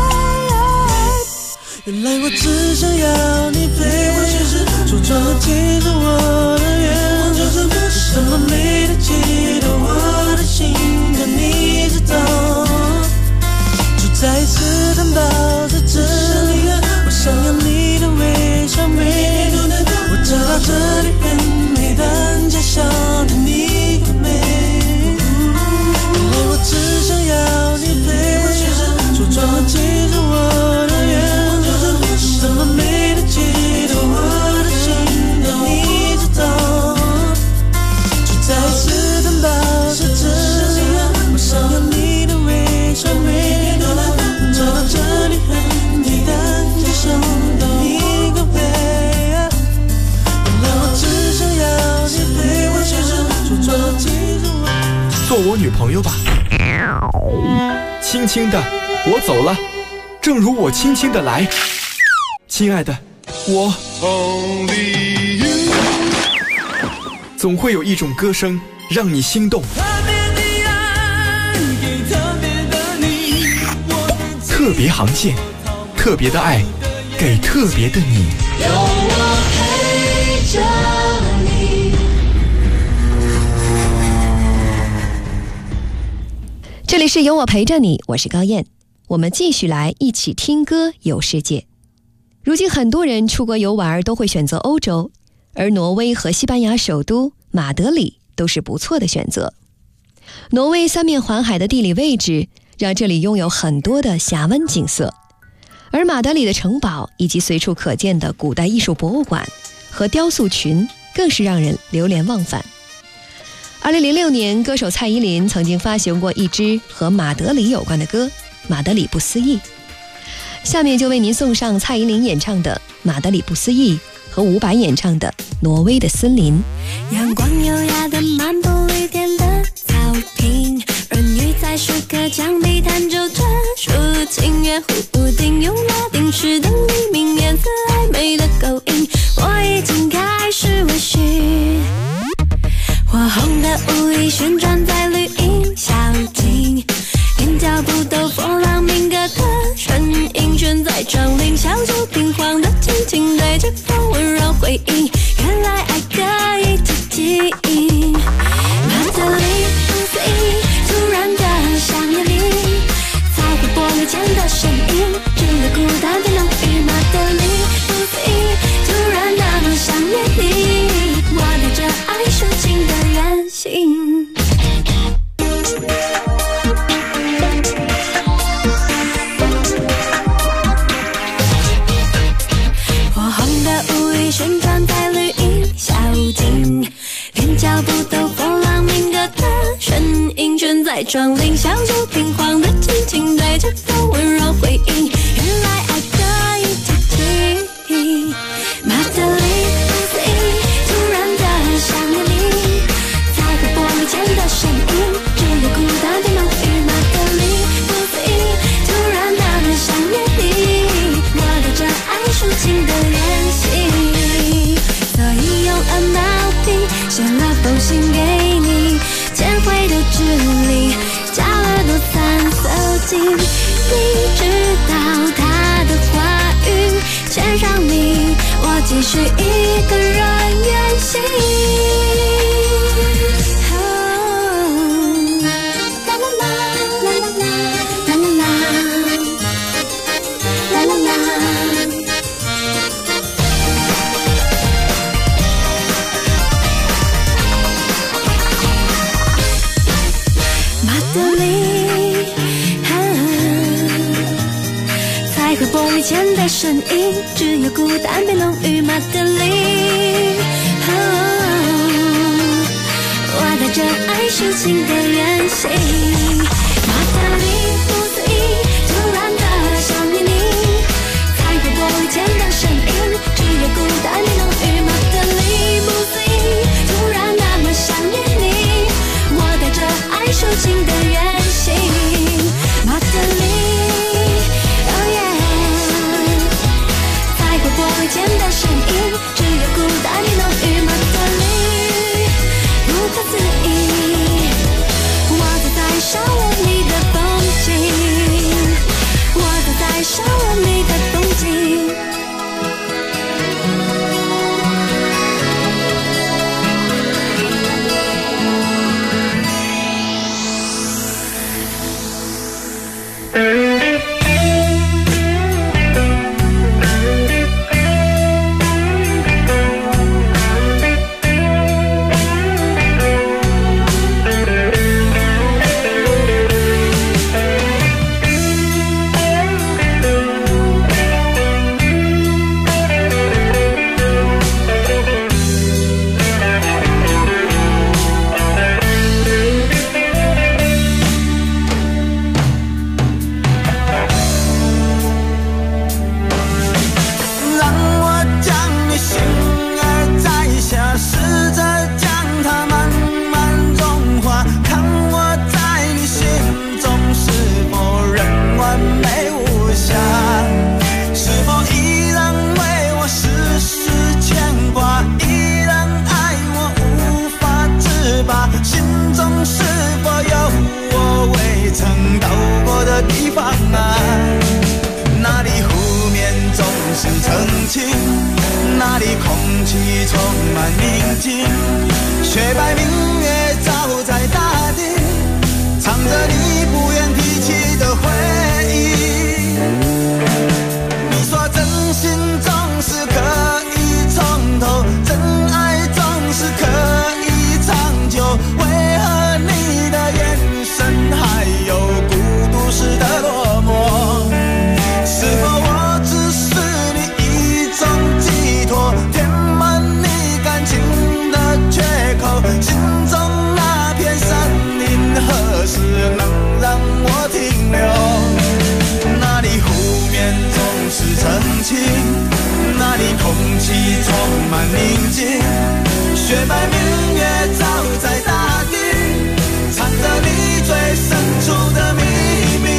原来我只想要你陪我去吃，说穿了其实我的愿望就是不是什么没得记得我的心，可你知道。就再次担保在这里，我想要你的微笑，每天都能我知道这里很美，但假想的你更美。原来我只想要你陪我去吃，说穿了其实我的愿望就是不是什么没得记得我的心，可你知道。就再次担保在这里，我想要你的微笑，每天都能我知道这里很美，但假想的你更美。 做我女朋友吧，轻轻的我走了，正如我轻轻的来。亲爱的，我总会有一种歌声让你心动，特别航线，特别的爱，给特别的你。有我陪着你。 这里是有我陪着你，我是高燕，我们继续来一起听歌游世界。如今很多人出国游玩都会选择欧洲，而挪威和西班牙首都马德里都是不错的选择。挪威三面环海的地理位置让这里拥有很多的峡湾景色，而马德里的城堡以及随处可见的古代艺术博物馆和雕塑群更是让人流连忘返。2006年，歌手蔡依林曾经发行过一支和马德里有关的歌《马德里不思议》，下面就为您送上蔡依林演唱的《马德里不思议》和伍佰演唱的《挪威的森林》。 阳光优雅地漫步绿田的草坪，儿女在树棵墙壁弹奏着抒情乐，屋顶用拉丁诗的黎明，颜色暧昧的勾引，我已经开始微醺。火红的屋檐旋转在绿荫小径，连脚步都波浪鸣歌的身影悬在窗棂，小酒冰黄的轻轻对着风温柔回应，原来爱可以记忆。马德里不思议，突然的想念你，擦过玻璃前的身影，只有孤单的冷雨。马德里不思议，突然那么想念你，我带着爱抒情的远行。火红的屋檐旋转在绿荫小径，连脚步都波浪鸣歌的身影悬在窗棂，小酒冰黄的轻轻对着风温柔回应，原来爱可以记忆。马德里不思议，突然的想念你，擦过玻璃前的身影，只有孤单的冷雨。马德里不思议，突然那么想念你，我带着爱抒情的远行，所以用NLP写了封信给你，铅绘的纸里加了多三色金，你知道他的话语牵上你，我继续一个人远行。啦啦啦啦啦啦啦啦啦啦。马德里，踩回玻璃前的身影，只有孤单被冷雨。马德里，我带着爱抒情的远行。马德里不思议，突然的想念你， 那里空气充满宁静，雪白明月照在大地，唱着你不愿提起的回忆。你说真心总是可以从头，真爱总是可以长久，为何你的眼神还有孤独时的落寞？是否我只是你一种寄托，填满你感情的缺口？心中那片森林何时能让我停留？那里湖面总是澄清，那里空气充满宁静，雪白明月照在大地，藏着你最深处的秘密。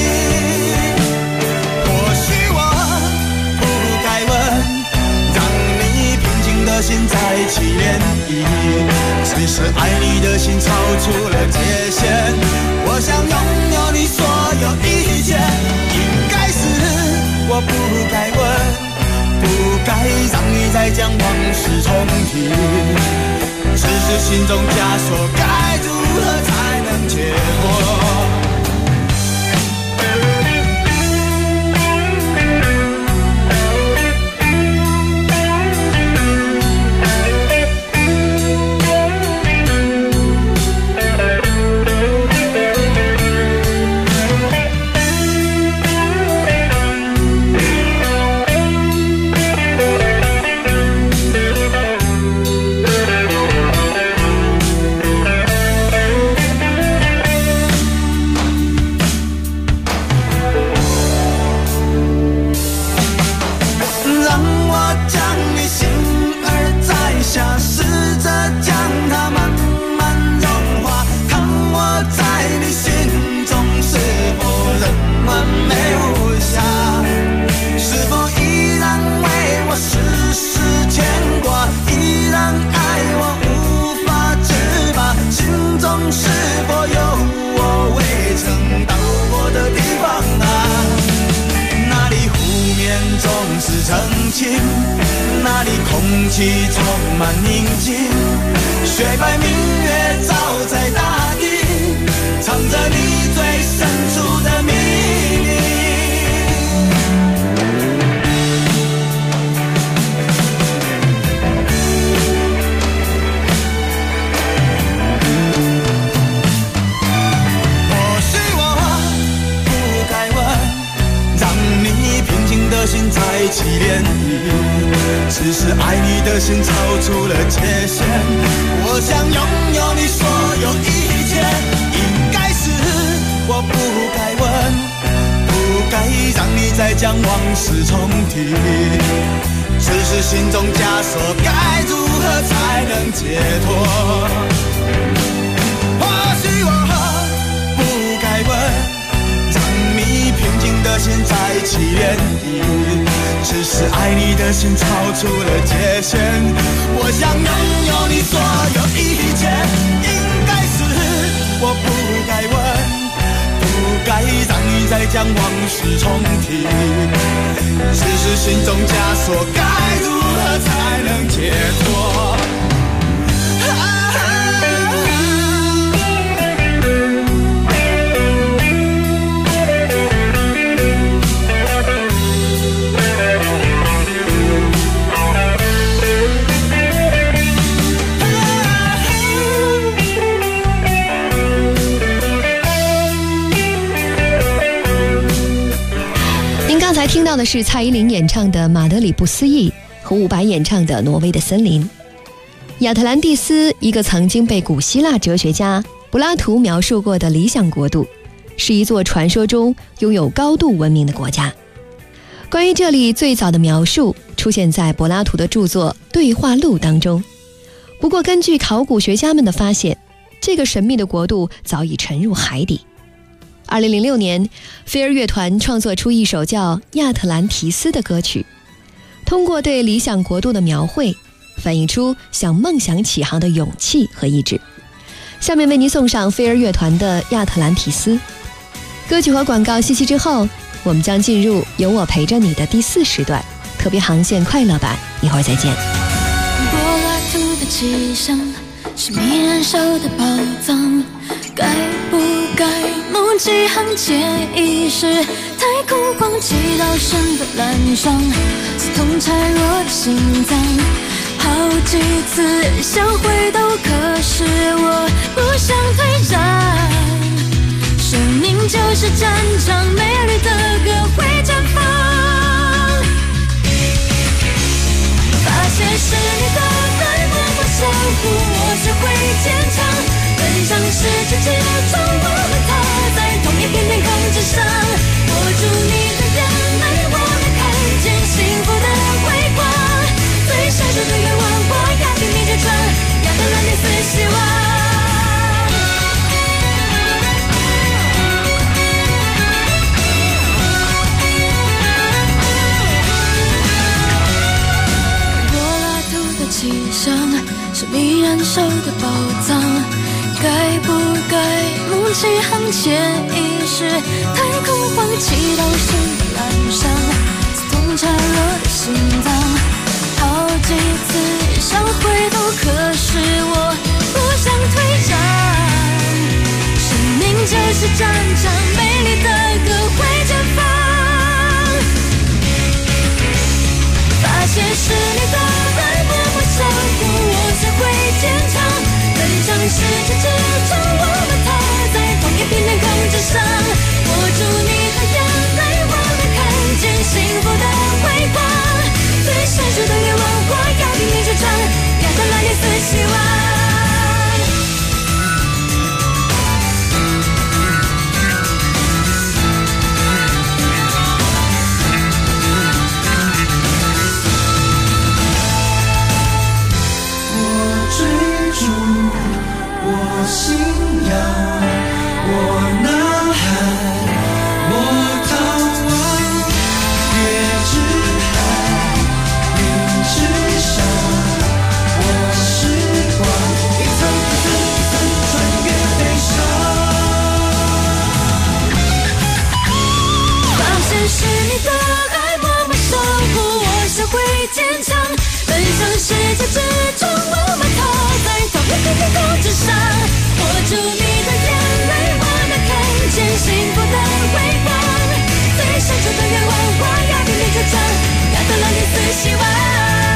或许我不该问，让你平静的心再起涟漪，只是爱你的心超出了界限。我想拥有你所有一切，应该是我不该问，不该让你再将往事重提，只是心中枷锁该如何才能解脱？那里空气充满宁静，雪白明月照在大地，藏着你最深处的秘密。或许我不该问，让你平静的心再起涟漪，只是爱你的心超出了界限。我想拥有你所有一切，应该是我不该问，不该让你再将往事重提，只是心中枷锁该如何才能解脱？或许我不该问，让你平静的心再起涟漪，只是爱你的心超出了界限。我想拥有你所有一切，应该是我不该问，不该让你再将往事重提，只是心中枷锁该如何才能解脱？ 才听到的是蔡依林演唱的《马德里不思议》和伍佰演唱的《挪威的森林》。亚特兰蒂斯，一个曾经被古希腊哲学家柏拉图描述过的理想国度，是一座传说中拥有高度文明的国家。关于这里最早的描述出现在柏拉图的著作《对话录》当中。不过根据考古学家们的发现，这个神秘的国度早已沉入海底。2006年，飞儿乐团创作出一首叫《亚特兰提斯》的歌曲，通过对理想国度的描绘，反映出向梦想起航的勇气和意志。下面为您送上飞儿乐团的《亚特兰提斯》。歌曲和广告息息之后，我们将进入有我陪着你的第4时段，特别航线快乐版，一会儿再见。 柏拉图的气象是迷燃烧的宝藏，该不该梦起航前已是太空光祈祷神的蓝霜，刺痛孱弱的心脏，好几次想回头，可是我不想退让。生命就是战场，美丽的歌会绽放。发现是你的爱默默守护，我学会坚强，奔向世界之中，我们踏在同一片天空之上，握住你的眼泪，我们看见幸福的辉光，最闪烁的愿望，我要给你揭穿，亚特兰蒂斯希望。气象是迷燃烧的宝藏，该不该梦起航前已是太空放弃到神的蓝伤，刺痛孱弱的心脏，好几次想回头，可是我不想退让。生命就是战场，美丽的歌会绽放。发现是你的爱默默守护，我学会坚强，奔向世界之中，我们踏在同一片天空之上，握住你的眼泪，我们看见幸福的辉光，最闪烁的愿望，我要给你揭穿，亚特兰蒂斯希望。 我信仰，我呐喊，我逃亡，月之海，云之上，我时光，一层一层一层穿越悲伤。 发现是你的爱默默守护，我学会坚强，奔向世界之中，我们踏在同一片天空之上，握住你的眼泪，我们看见幸福的辉光，最闪烁的愿望，我要给你揭穿，亚特兰蒂斯希望。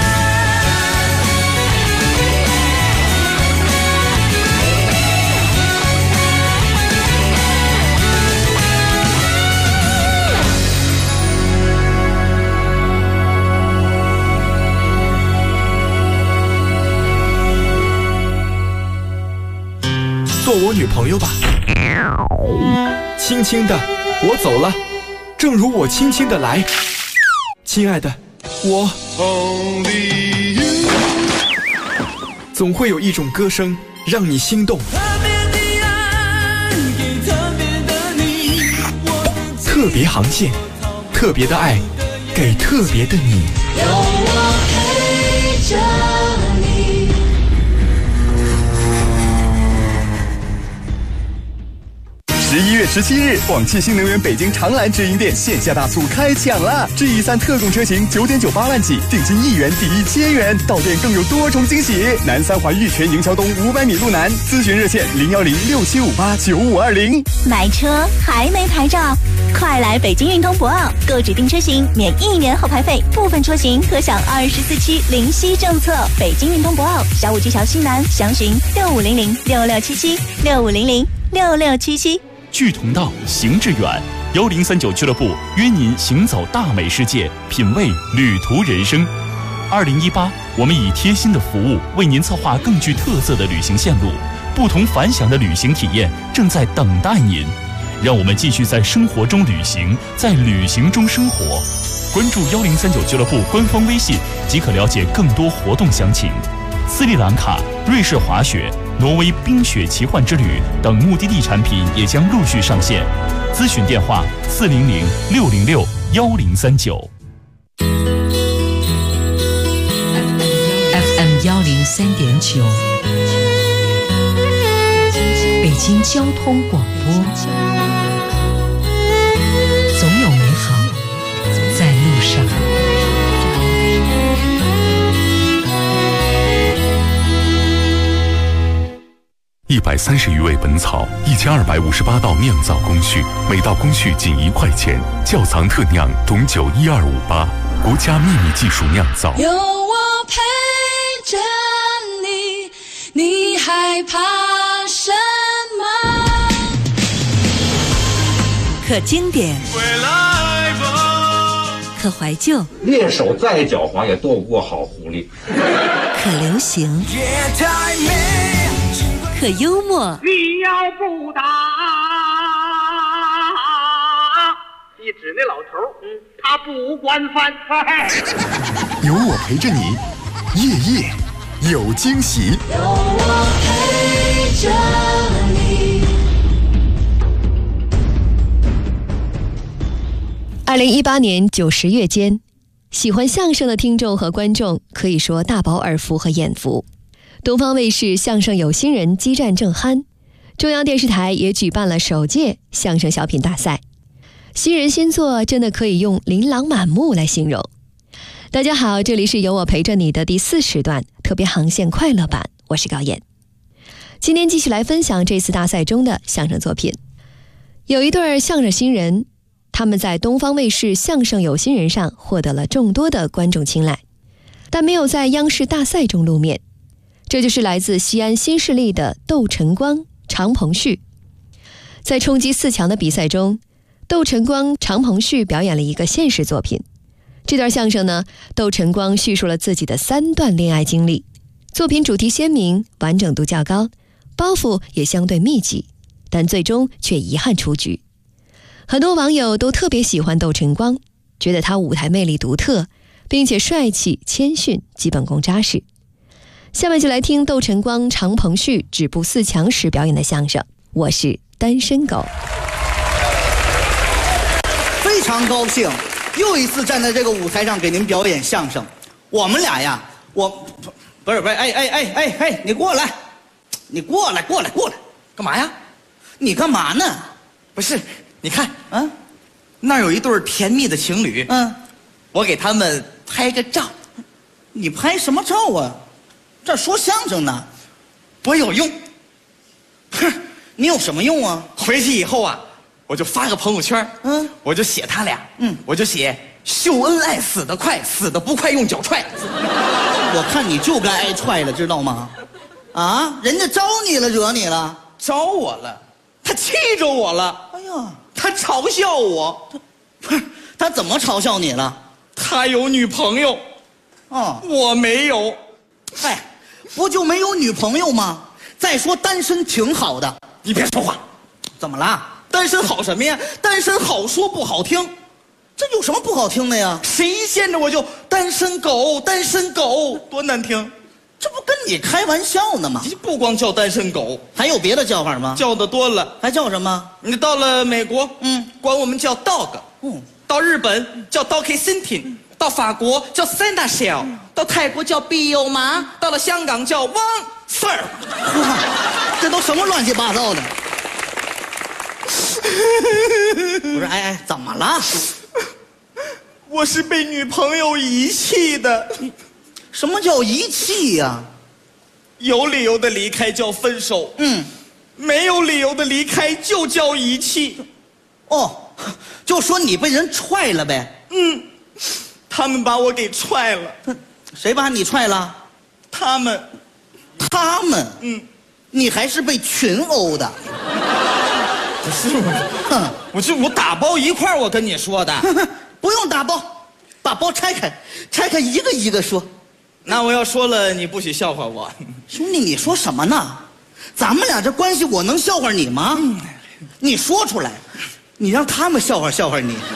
做我女朋友吧，轻轻的，我走了，正如我轻轻的来，亲爱的，我总会有一种歌声让你心动，特别航线，特别的爱，给特别的你。 有我陪着你。 11月17日，广汽新能源北京长蓝直营店线下大促开抢啦！G3特供车型9.98万起，定金1元抵1000元，到店更有多重惊喜。南三环玉泉营桥东500米路南，咨询热线01067589520。 买车还没牌照，快来北京运通博奥购指定车型免1年后排费，部分车型可享24期零息政策。北京运通博奥小武技桥西南，详询6500667765006677。 聚同道，行致远。1039俱乐部约您行走大美世界，品味旅途人生。2018，我们以贴心的服务为您策划更具特色的旅行线路，不同凡响的旅行体验正在等待您。让我们继续在生活中旅行，在旅行中生活。关注1039俱乐部官方微信即可了解更多活动详情。斯里兰卡、瑞士滑雪、挪威冰雪奇幻之旅等目的地产品也将陆续上线。咨询电话400-606-1039。 FM 103.9，北京交通广播，总有美好在路上。 130余味本草，1258道酿造工序，每道工序仅1块钱。窖藏特酿董酒12588，国家秘密技术酿造。 有我陪着你，你害怕什么？ 可经典， 回来吧， 可怀旧， 猎手再狡猾也躲不过好狐狸。 可流行，可幽默。 你要不打，一指那老头，他不惯犯。 有我陪着你，夜夜有惊喜。 有我陪着你。 2018年9、10月间，喜欢相声的听众和观众可以说大饱耳福和眼福。东方卫视相声有新人激战正酣，中央电视台也举办了首届相声小品大赛。新人新作真的可以用琳琅满目来形容。大家好，这里是有我陪着你的第4时段特别航线快乐版，我是高燕。今天继续来分享这次大赛中的相声作品。有一对相声新人，他们在东方卫视相声有新人上获得了众多的观众青睐，但没有在央视大赛中露面。这就是来自西安新势力的窦晨光、常鹏旭。在冲击4强的比赛中，窦晨光、常鹏旭表演了一个现实作品。这段相声呢，窦晨光叙述了自己的3段恋爱经历，作品主题鲜明，完整度较高，包袱也相对密集，但最终却遗憾出局。很多网友都特别喜欢窦晨光，觉得他舞台魅力独特，并且帅气谦逊，基本功扎实。下面就来听窦晨光、常鹏旭止步4强时表演的相声《我是单身狗》。 非常高兴，又一次站在这个舞台上给您表演相声。我们俩呀，不是，哎，你过来，过来，干嘛呀？你干嘛呢？ 不是，你看，那儿有一对甜蜜的情侣，我给他们拍个照。 你拍什么照啊？这说相声呢， 我有用。 哼，你有什么用啊？ 回去以后啊，我就发个朋友圈，我就写他俩，我就写秀恩爱死得快，死得不快用脚踹。 我看你就该挨踹了，知道吗？啊，人家招你了，惹你了？ 招我了，他气着我了。 哎呀， 他嘲笑我。 他怎么嘲笑你了？ 他有女朋友，我没有。 嗨，不就没有女朋友吗？再说单身挺好的。 你别说话。 怎么了？ 单身好什么呀？单身好说不好听。 这有什么不好听的呀？ 谁一见着我就单身狗，单身狗，多难听。 这不跟你开玩笑呢吗？ 不光叫单身狗， 还有别的叫法吗？ 叫的多了。 还叫什么？ 你到了美国，管我们叫 dog。到日本叫 Donkey Sentin， 到法国叫 Santa Shell， 到泰国叫 Bio 麻，到了香港叫汪 Sir。 这都什么乱七八糟的？不是，哎，怎么了？ 我是被女朋友遗弃的。 什么叫遗弃呀？ 有理由的离开叫分手，没有理由的离开就叫遗弃。 就说你被人踹了呗。 他们把我给踹了。 谁把你踹了？ 他们。 你还是被群殴的。 不是我打包一块儿，我跟你说的。 不用打包，把包拆开，拆开一个一个说。 那我要说了，你不许笑话我。 兄弟，你说什么呢？咱们俩这关系，我能笑话你吗？你说出来，你让他们笑话笑话你。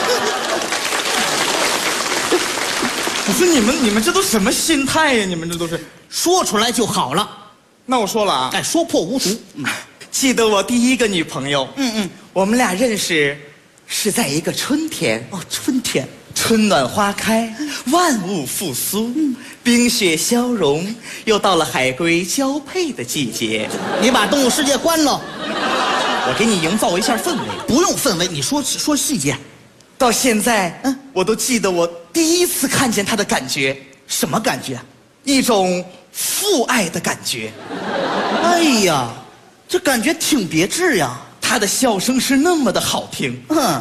我说你们这都什么心态呀？你们这都是说出来就好了。 那我说了啊， 哎，说破无毒。 记得我第一个女朋友，我们俩认识是在一个春天。 哦，春天， 春暖花开，万物复苏，冰雪消融，又到了海龟交配的季节。 你把动物世界关了， 我给你营造一下氛围。 不用氛围，你说细节。 到现在，我都记得我第一次看见他的感觉。 什么感觉？ 一种父爱的感觉。 哎呀，这感觉挺别致呀。 他的笑声是那么的好听，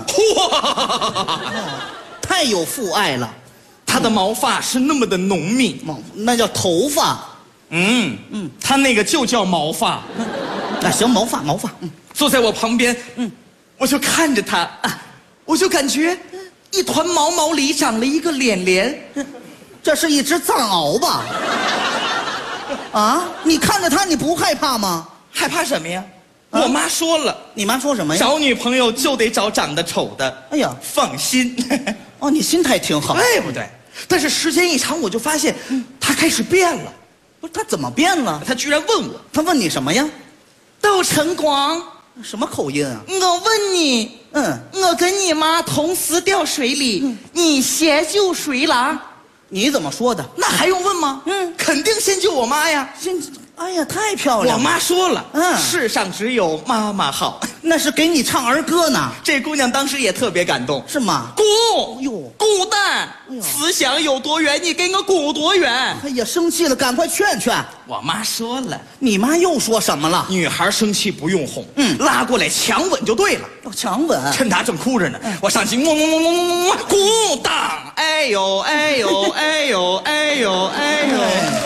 太有父爱了。 他的毛发是那么的浓密， 那叫头发。 他那个就叫毛发。 那行，毛发。 坐在我旁边，我就看着他，我就感觉一团毛毛里长了一个脸脸。 这是一只藏獒吧？啊，你看着他，你不害怕吗？ 害怕什么呀？我妈说了。 你妈说什么呀？ 找女朋友就得找长得丑的。 哎呀， 放心。 哦，你心态挺好， 对不对？但是时间一长，我就发现，他开始变了。 不是他怎么变了？ 他居然问我， 他问你什么呀？ 窦晨光， 什么口音啊？ 我问你，我跟你妈同时掉水里，你先救谁了？ 你怎么说的？ 那还用问吗？肯定先救我妈呀！ 哎呀，太漂亮了！ 我妈说了，世上只有妈妈好。 那是给你唱儿歌呢。 这姑娘当时也特别感动， 是吗？ 滚蛋！思想有多远，你给我滚多远！ 哎呀，生气了，赶快劝劝。 我妈说了。 你妈又说什么了？ 女孩生气不用哄，拉过来强吻就对了。 强吻？ 趁她正哭着呢，我上去摸，咣当！哎呦哎呦哎呦哎呦哎呦！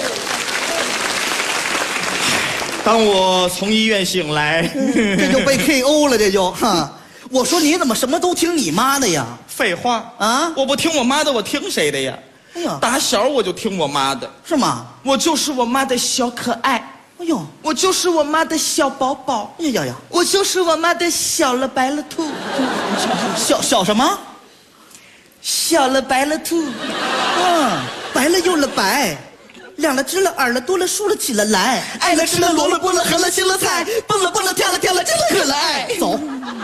当我从医院醒来， 这就被 KO 了，这就我说你怎么什么都听你妈的呀？ 废话啊！我不听我妈的，我听谁的呀？ 哎呀， 打小我就听我妈的， 是吗？ 我就是我妈的小可爱。 哎呦， 我就是我妈的小宝宝。 哎呀呀， 我就是我妈的小了白了兔。 小什么？ 小了白了兔。 白了又了白。亮了直了耳了多了竖了起了来， 爱了吃了萝了剥了合了青了菜，蹦了蹦了跳了跳了真了可了爱。 走，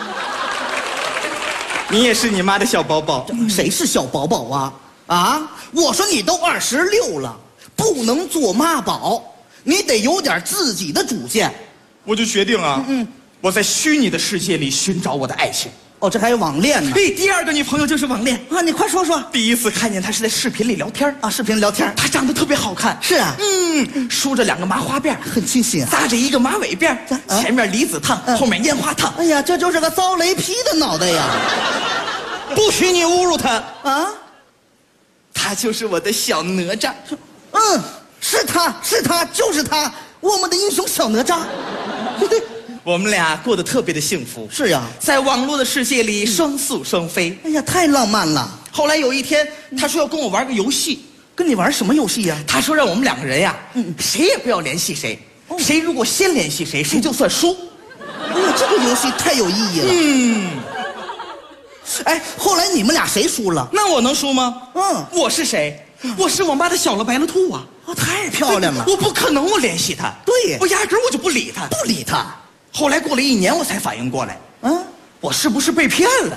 你也是你妈的小宝宝。 谁是小宝宝啊？啊！我说你都26了，不能做妈宝，你得有点自己的主见。 我就决定啊，我在虚拟的世界里寻找我的爱情。 哦，这还有网恋呢。 第二个女朋友就是网恋啊！你快说说。 第一次看见她是在视频里聊天啊，视频聊天， 她长得特别好看。 是啊， 梳着2个麻花辫， 很清新， 扎着一个马尾辫，前面离子烫，后面烟花烫。 哎呀，这就是个遭雷劈的脑袋呀！ 不许你侮辱她啊！ 她就是我的小哪吒。 是他，就是他，我们的英雄小哪吒。 我们俩过得特别的幸福。 是呀， 在网络的世界里双宿双飞。 哎呀，太浪漫了。 后来有一天，他说要跟我玩个游戏。 跟你玩什么游戏呀？ 他说让我们2个人呀，谁也不要联系谁，谁如果先联系谁，谁就算输。 哎呀，这个游戏太有意义了。哎，后来你们俩谁输了？ 那我能输吗？我是谁？我是我妈的小了白了兔啊！ 太漂亮了。 我不可能，我联系她。 对， 我压根我就不理她。 不理她。 后来过了1年，我才反应过来，我是不是被骗了？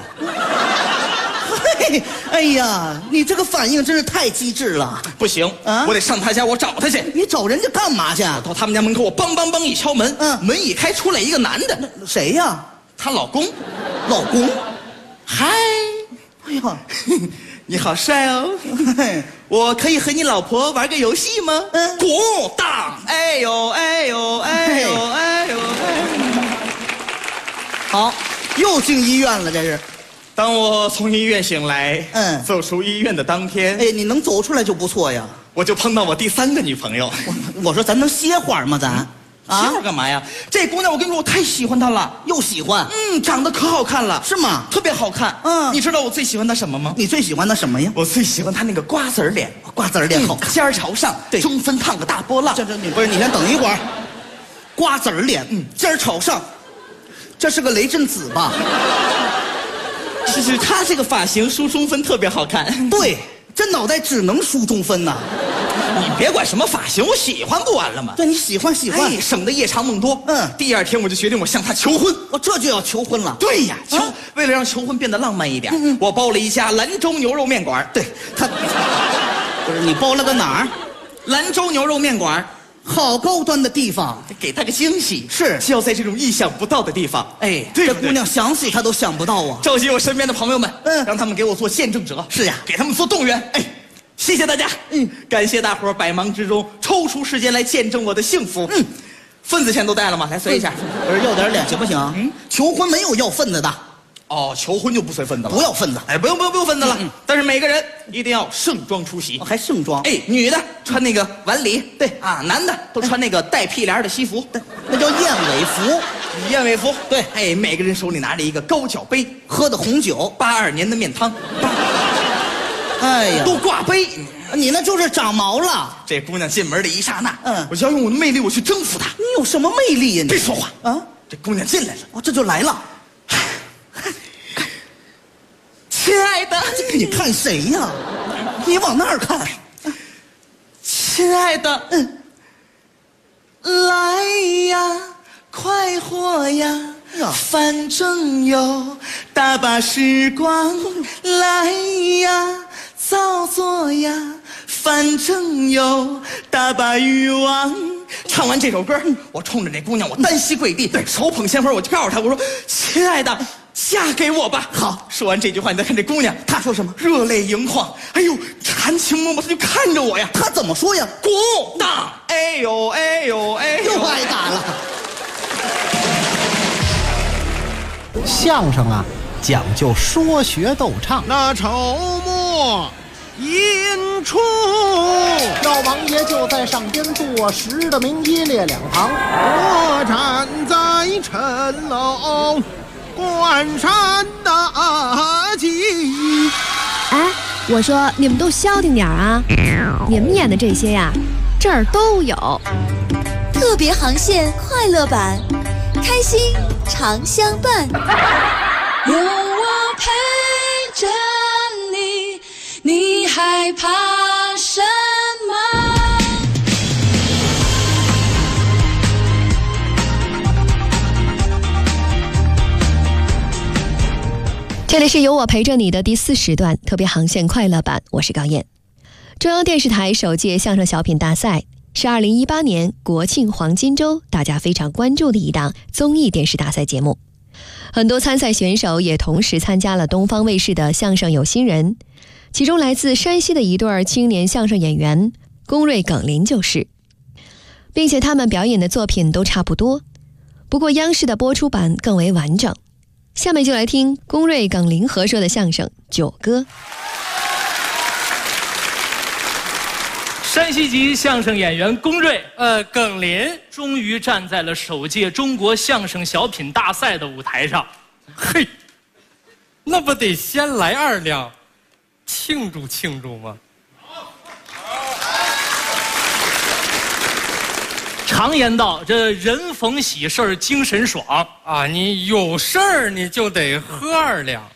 哎呀，你这个反应真是太机智了。 不行啊，我得上他家，我找他去。 你找人家干嘛去？ 到他们家门口，我梆梆梆一敲门，门一开，出来一个男的。 谁呀？ 她老公。 老公， 嗨， 哎呀， 你好帅哦！我可以和你老婆玩个游戏吗？滚当！哎呦哎呦哎呦哎呦！ 好，又进医院了，这是。 当我从医院醒来，走出医院的当天， 哎，你能走出来就不错呀。 我就碰到我第3个女朋友。 我说咱能歇会儿吗？咱笑干嘛呀？这姑娘，我跟你说，我太喜欢她了， 又喜欢。 长得可好看了， 是吗？ 特别好看。你知道我最喜欢她什么吗？ 你最喜欢她什么呀？ 我最喜欢她那个瓜子脸， 瓜子脸好看， 尖儿朝上，对，中分烫个大波浪。 你不是，你先等一会儿。瓜子脸，尖儿朝上，这是个雷震子吧？ 是她这个发型梳中分特别好看。 对，这脑袋只能梳中分呐。 你别管什么发型，我喜欢不完了吗？ 对，你喜欢， 省得夜长梦多。第二天我就决定我向她求婚。 我这就要求婚了。 对呀，为了让求婚变得浪漫一点，我包了一家兰州牛肉面馆。 对，不是你包了个哪儿？ 兰州牛肉面馆， 好高端的地方， 给她个惊喜。 是， 就要在这种意想不到的地方。 对，这姑娘想死她都想不到啊！ 召集我身边的朋友们，让他们给我做见证者。 是呀， 给他们做动员。谢谢大家，感谢大伙儿百忙之中抽出时间来见证我的幸福。份子钱都带了吗？来随一下。 不是要点脸行不行？求婚没有要份子的。 哦，求婚就不随份子了。 不要份子。 不用份子了。但是每个人一定要盛装出席。 还盛装？ 女的穿那个晚礼，对啊，男的都穿那个带屁帘的西服， 那叫燕尾服。 燕尾服，对。每个人手里拿着一个高脚杯， 喝的红酒 ，82年的面汤。 哎呀， 都挂杯， 你那就是长毛了。 这姑娘进门的一刹那，我就要用我的魅力，我去征服她。 你有什么魅力呀？ 别说话啊！这姑娘进来了， 这就来了。 亲爱的， 你看谁呀？你往那儿看。 亲爱的，来呀，快活呀！反正有大把时光，来呀，造作呀，反正有大把欲望。唱完这首歌，我冲着那姑娘，我单膝跪地，手捧鲜花，我就告诉她，我说：“亲爱的，嫁给我吧。” 好， 说完这句话，你再看这姑娘，她说什么？热泪盈眶，哎呦，含情脉脉，她就看着我呀。 她怎么说呀？ 鼓当，哎呦哎呦哎呦， 又挨打了。 相声啊，讲究说学逗唱。 那筹末引出， 老王爷就在上边坐实的名一列两旁， 我站在城楼观山大吉。 哎，我说你们都消停点啊！你们演的这些呀，这儿都有。 特别航线快乐版，开心常相伴。 有我陪着你，你害怕什么？ 这里是有我陪着你的第4时段特别航线快乐版，我是高燕。中央电视台首届相声小品大赛是2018年国庆黄金周大家非常关注的一档综艺电视大赛节目，很多参赛选手也同时参加了东方卫视的相声有新人，其中来自山西的一对青年相声演员龚瑞、耿林就是，并且他们表演的作品都差不多，不过央视的播出版更为完整。下面就来听龚瑞、耿林合说的相声《九歌》。 山西籍相声演员龚瑞、耿林终于站在了首届中国相声小品大赛的舞台上。 嘿，那不得先来2两，庆祝庆祝吗？ 常言道，这人逢喜事儿精神爽啊！你有事儿你就得喝2两。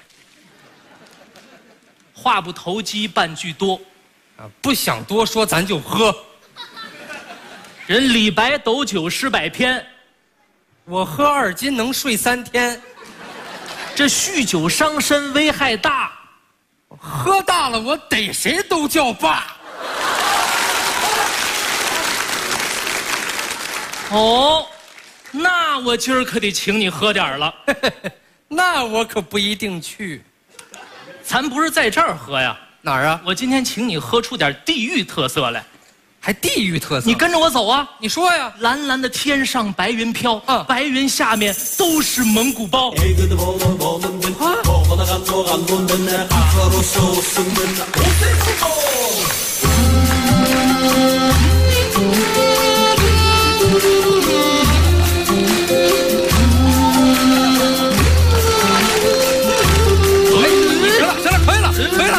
话不投机半句多， 啊，不想多说咱就喝。 人李白斗酒诗100篇， 我喝2斤能睡3天。 这酗酒伤身危害大， 喝大了我逮谁都叫爸。 哦，那我今儿可得请你喝点了。 那我可不一定去。 咱不是在这儿喝呀？ 哪儿啊？ 我今天请你喝出点地域特色来。 还地域特色？ 你跟着我走啊！ 你说呀。 蓝蓝的天上白云飘，白云下面都是蒙古包。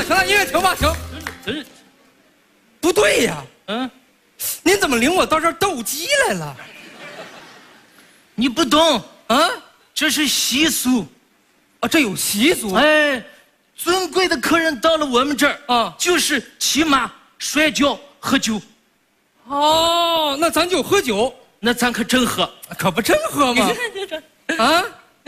停了，音乐停吧，停。不对呀，您怎么领我到这儿斗鸡来了？ 你不懂啊？这是习俗， 啊，这有习俗。 哎，尊贵的客人到了我们这儿啊，就是骑马、摔跤、喝酒。 哦，那咱就喝酒， 那咱可真喝， 可不真喝吗？啊！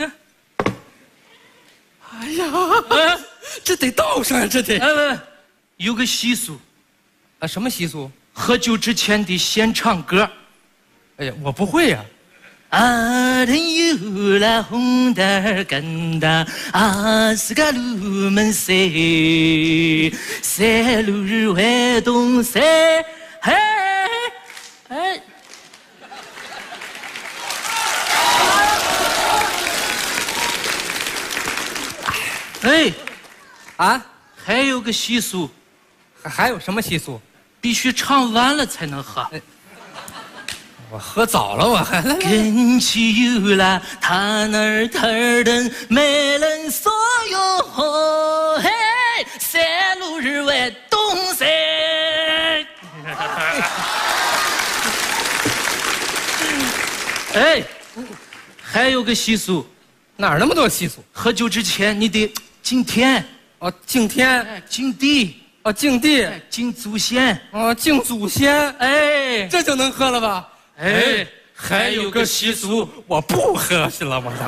哎呀，这得倒上，这得。 有个习俗， 啊，什么习俗？ 喝酒之前得先唱歌。 哎呀，我不会呀。 阿人有了红灯跟的，阿是个路门塞，塞路日外东塞，嘿，哎。哎， 啊， 还有个习俗， 还有什么习俗？ 必须唱完了才能喝。 我喝早了，我还跟起有了他那儿他儿的没人所有，嘿，三路日外东塞。哎，还有个习俗， 哪儿那么多习俗？ 喝酒之前你得敬天， 哦，敬天， 敬地， 哦，敬地， 敬祖先， 哦，敬祖先， 哎， 这就能喝了吧？ 哎，还有个习俗， 我不喝去了，我操！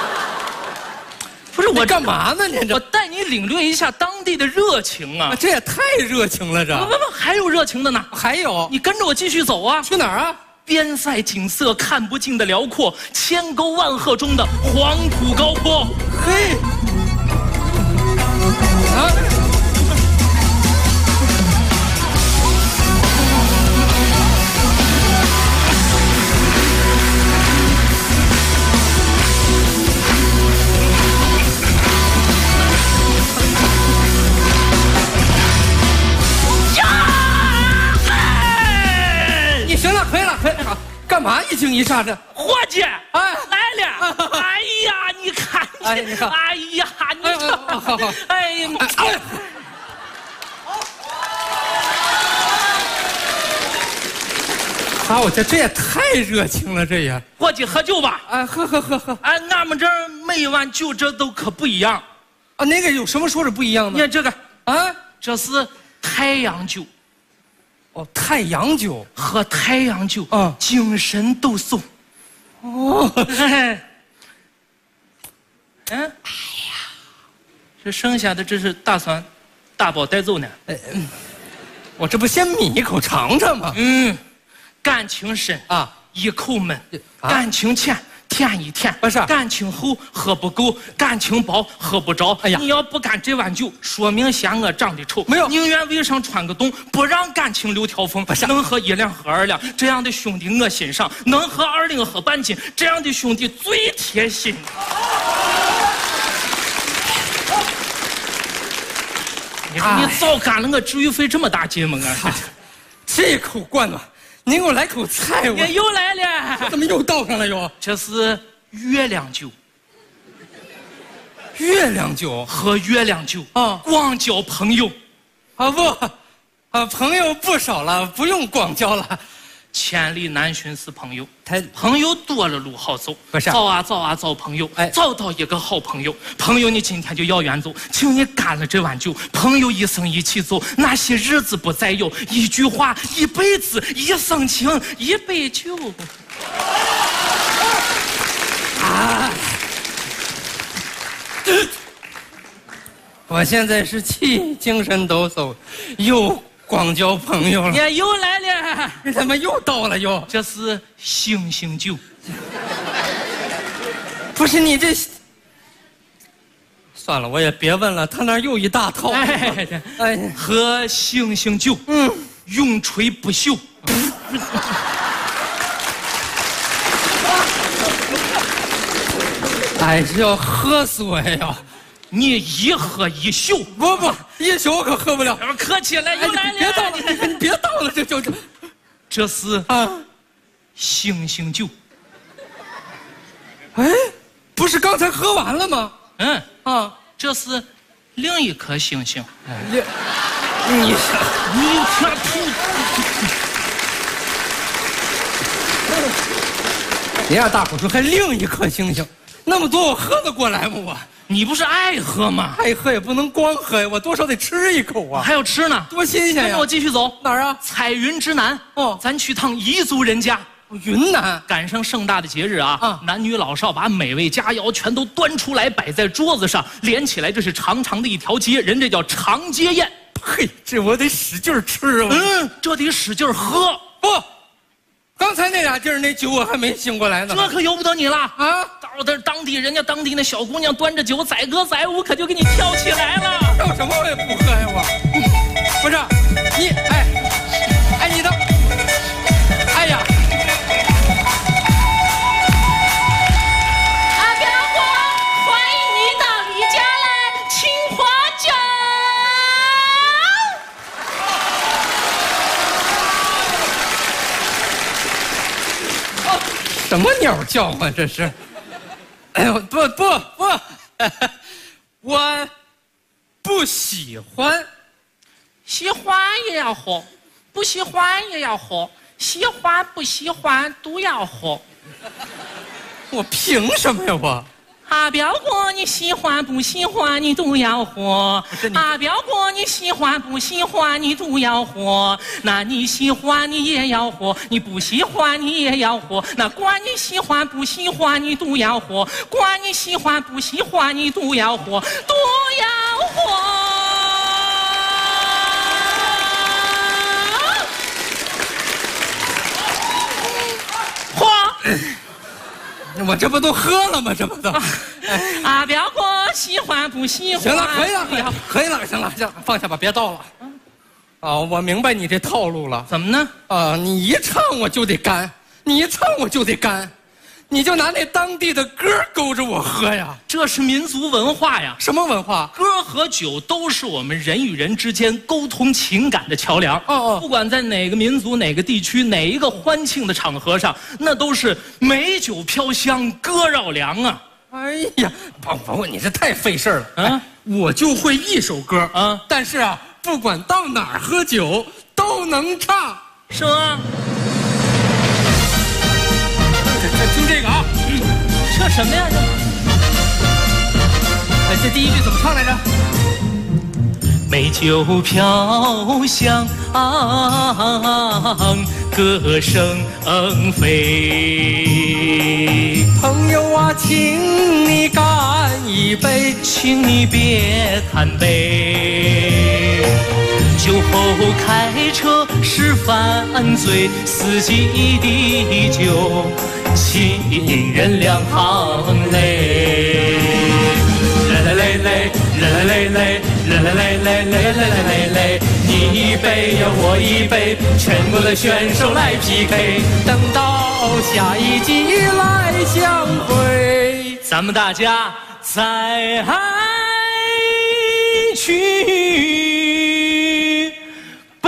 不是我干嘛呢？您这， 我带你领略一下当地的热情啊！ 这也太热情了，这不，还有热情的呢！ 还有， 你跟着我继续走啊！ 去哪儿啊？ 边塞景色看不尽的辽阔，千沟万壑中的黄土高坡。 嘿，啊！你行了，可以了，可以了。干嘛一惊一乍的？ 伙计，哎，来了！哎呀，你看， 哎，你看， 哎呀，你看， 好， 哎呀， 好，这也太热情了，这也。 伙计，喝酒吧！ 啊，喝。 哎，俺们这儿每碗酒这都可不一样。 啊，那个有什么说是不一样的？ 你看这个啊， 这是太阳酒。 哦，太阳酒， 喝太阳酒啊，精神抖擞。哦，哎呀，这剩下的这是打算大包带走呢。 我这不先抿一口尝尝吗？ 感情深啊， 一口闷；感情浅，舔一舔。 不是， 感情厚喝不够，感情薄喝不着。 哎呀， 你要不干这碗酒，说明嫌我长得丑。 没有， 宁愿围上穿个洞，不让感情留条缝。 不是， 能喝1两喝2两，这样的兄弟我欣赏；能喝2两喝半斤，这样的兄弟最贴心。你说你早干了，我至于费这么大劲吗？ 这口灌暖，您给我来口菜。我又来了， 怎么又倒上了又？ 这是月亮酒。 月亮酒， 喝月亮酒啊， 广交朋友。 啊不，啊朋友不少了，不用广交了。 千里难寻是朋友，朋友多了路好走。 不是， 找啊找朋友，找到一个好朋友。朋友，你今天就要远走，请你干了这碗酒。朋友一生一起走，那些日子不再有。一句话，一辈子，一生情，一杯酒。 啊！我现在是既精神抖擞，又广交朋友了。 你又来了， 你怎么又倒了又？ 这是星星酒。 不是你这，算了，我也别问了。他那儿又一大套。 哎，喝星星酒，永垂不朽。 哎，这要喝死我也要！ 你一喝一宿， 不，一宿我可喝不了。 客气了，又来了。 别倒了，你别倒了， 这是啊，星星酒。 哎，不是刚才喝完了吗？ 这是另一颗星星。 你可你让大伙说还另一颗星星，那么多我喝得过来吗？我你不是爱喝吗？ 爱喝也不能光喝呀，我多少得吃一口啊！ 还要吃呢， 多新鲜呀！ 跟着我继续走， 哪儿啊？ 彩云之南哦，咱去趟彝族人家。 云南赶上盛大的节日啊，男女老少把美味佳肴全都端出来摆在桌子上，连起来这是长长的一条街，人这叫长街宴。 嘿，这我得使劲吃啊！ 这得使劲喝。 不，刚才那俩劲儿，那酒我还没醒过来呢。 这可由不得你了啊！ 到这当地那小姑娘端着酒载歌载舞，可就给你跳起来了。 跳什么我也不喝呀，我。不是，你你的，哎呀！什么鸟叫唤这是？哎呦，不，我不喜欢。 喜欢也要喝，不喜欢也要喝，喜欢不喜欢都要喝。 我凭什么呀我？ 阿彪哥，你喜欢不喜欢你都要喝。阿彪哥，你喜欢不喜欢你都要喝。那你喜欢你也要喝，你不喜欢你也要喝。那管你喜欢不喜欢你都要喝，管你喜欢不喜欢你都要喝，都要喝。喝。 我这不都喝了吗？这不都？ 阿彪哥喜欢不喜欢？ 行了，可以了，行了，放下吧，别倒了。我明白你这套路了。 怎么呢？ 你一唱我就得干，你就拿那当地的歌勾着我喝呀。 这是民族文化呀。 什么文化？ 歌和酒都是我们人与人之间沟通情感的桥梁。不管在哪个民族、哪个地区、哪一个欢庆的场合上，那都是美酒飘香，歌绕梁啊。 哎呀，宝宝，你这太费事了啊！我就会一首歌啊，但是不管到哪儿喝酒都能唱， 是吗？ 听这个啊， 这什么呀？ 这第一句怎么唱来着？ 美酒飘香，歌声飞。 朋友啊，请你干一杯， 请你别看杯。酒后开车是犯罪，司机的酒，亲人两行泪。来来来来来来来来来来来，你一杯呀我一杯，全国的选手来 PK， 等到下一季来相会， 咱们大家再去杯。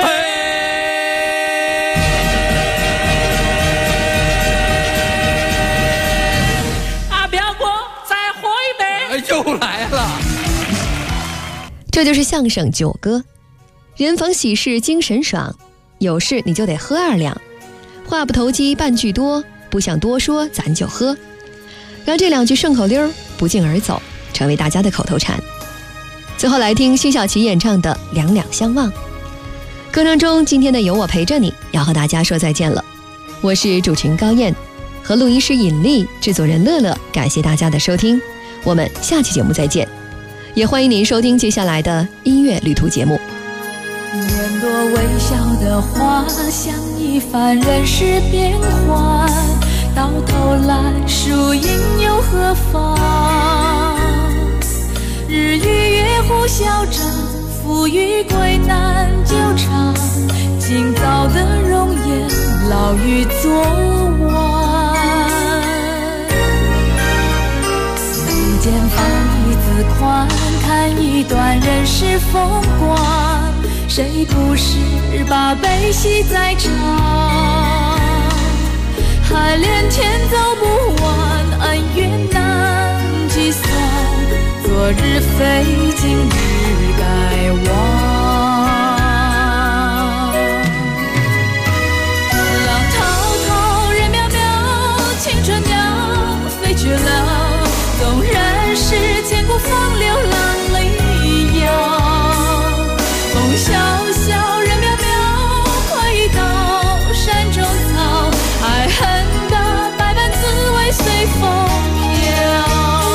阿彪哥，再喝一杯。 又来了。 这就是相声酒歌，人逢喜事精神爽，有事你就得喝2两，话不投机半句多，不想多说咱就喝，让这2句顺口溜不胫而走，成为大家的口头禅。最后来听辛晓琪演唱的《两两相望》。歌声中今天的有我陪着你要和大家说再见了，我是主持人高燕，和录音师尹丽，制作人乐乐，感谢大家的收听，我们下期节目再见，也欢迎您收听接下来的音乐旅途节目。 年多微笑的花，像一番人世变幻，到头来输赢又何妨？日与月互消战，富与贵难久长，今早的容颜，老于昨晚。眉间放一字宽，看一段人世风光，谁不是把悲喜在尝？海连天走不完，恩怨难计算， 昨日非，今日该忘。浪滔滔，人渺渺，青春鸟飞去了。纵然是千古风流浪里摇，风萧萧，人渺渺，快意到山中草。爱恨的百般滋味随风飘。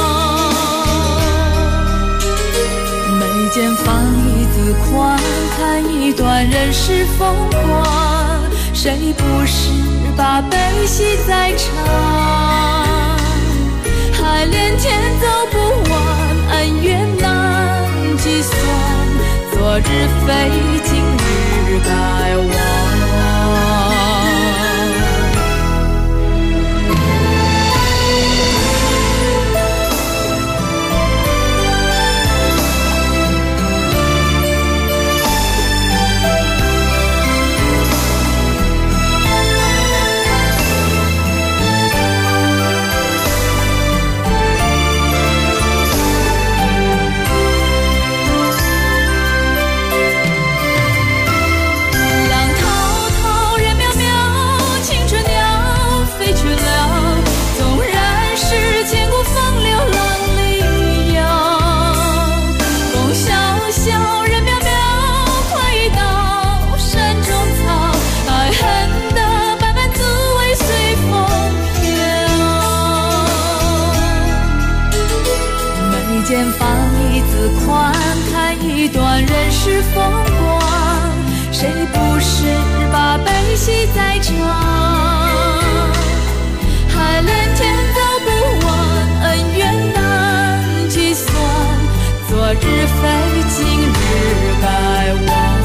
眉间放一字宽，看一段人世风光。谁不是把悲喜在尝？海连天走不完，恩怨难计算。昨日非，今日该忘。间放一字宽，看一段人世风光。谁不是把悲喜在尝？海连天走不完，恩怨难计算。昨日非，今日该忘。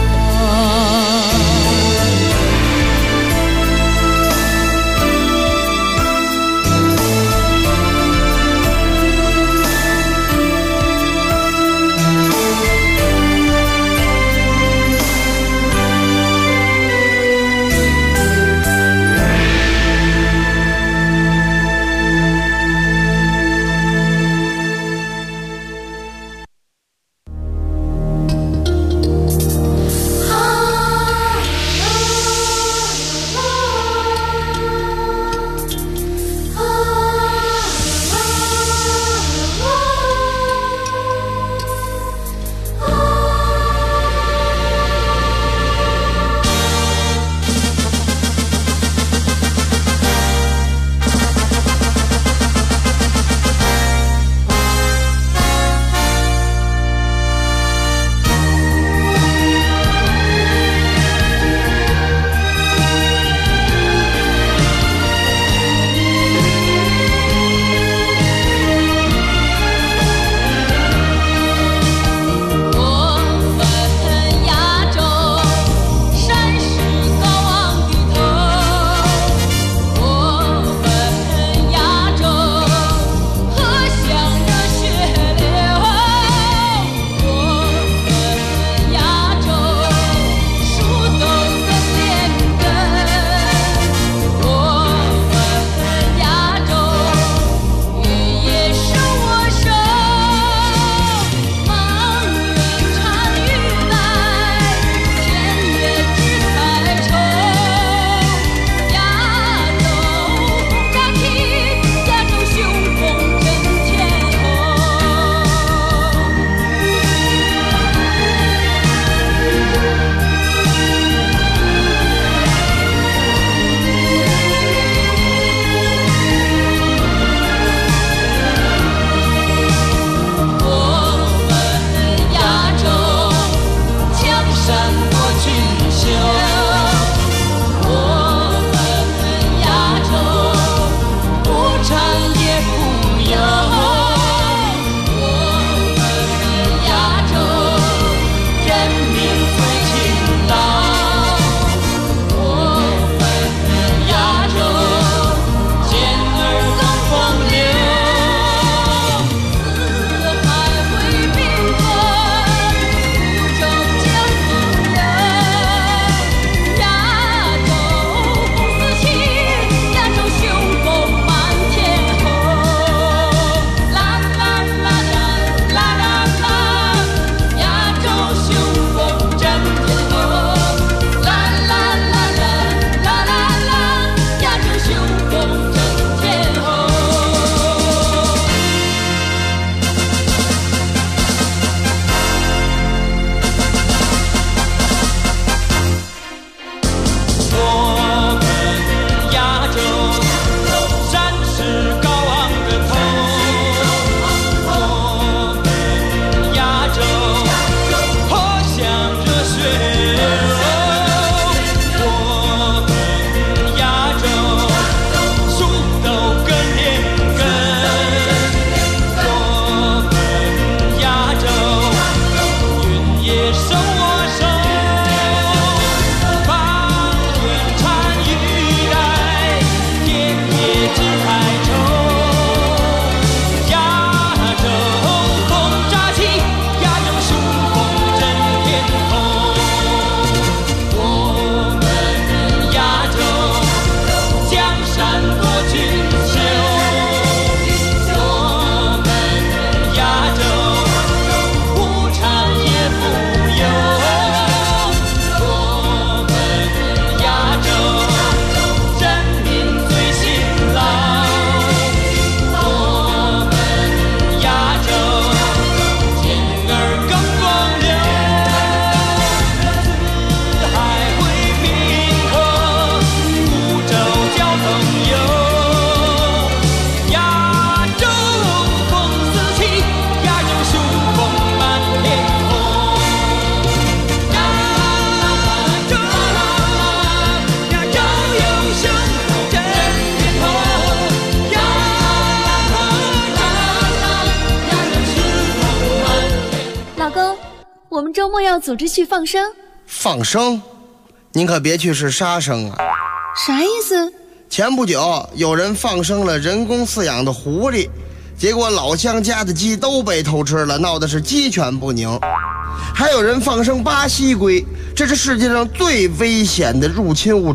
我们周末要组织去放生。 放生？您可别去是杀生啊！ 啥意思？ 前不久有人放生了人工饲养的狐狸，结果老乡家的鸡都被偷吃了，闹得是鸡犬不宁。还有人放生巴西龟，这是世界上最危险的入侵物种。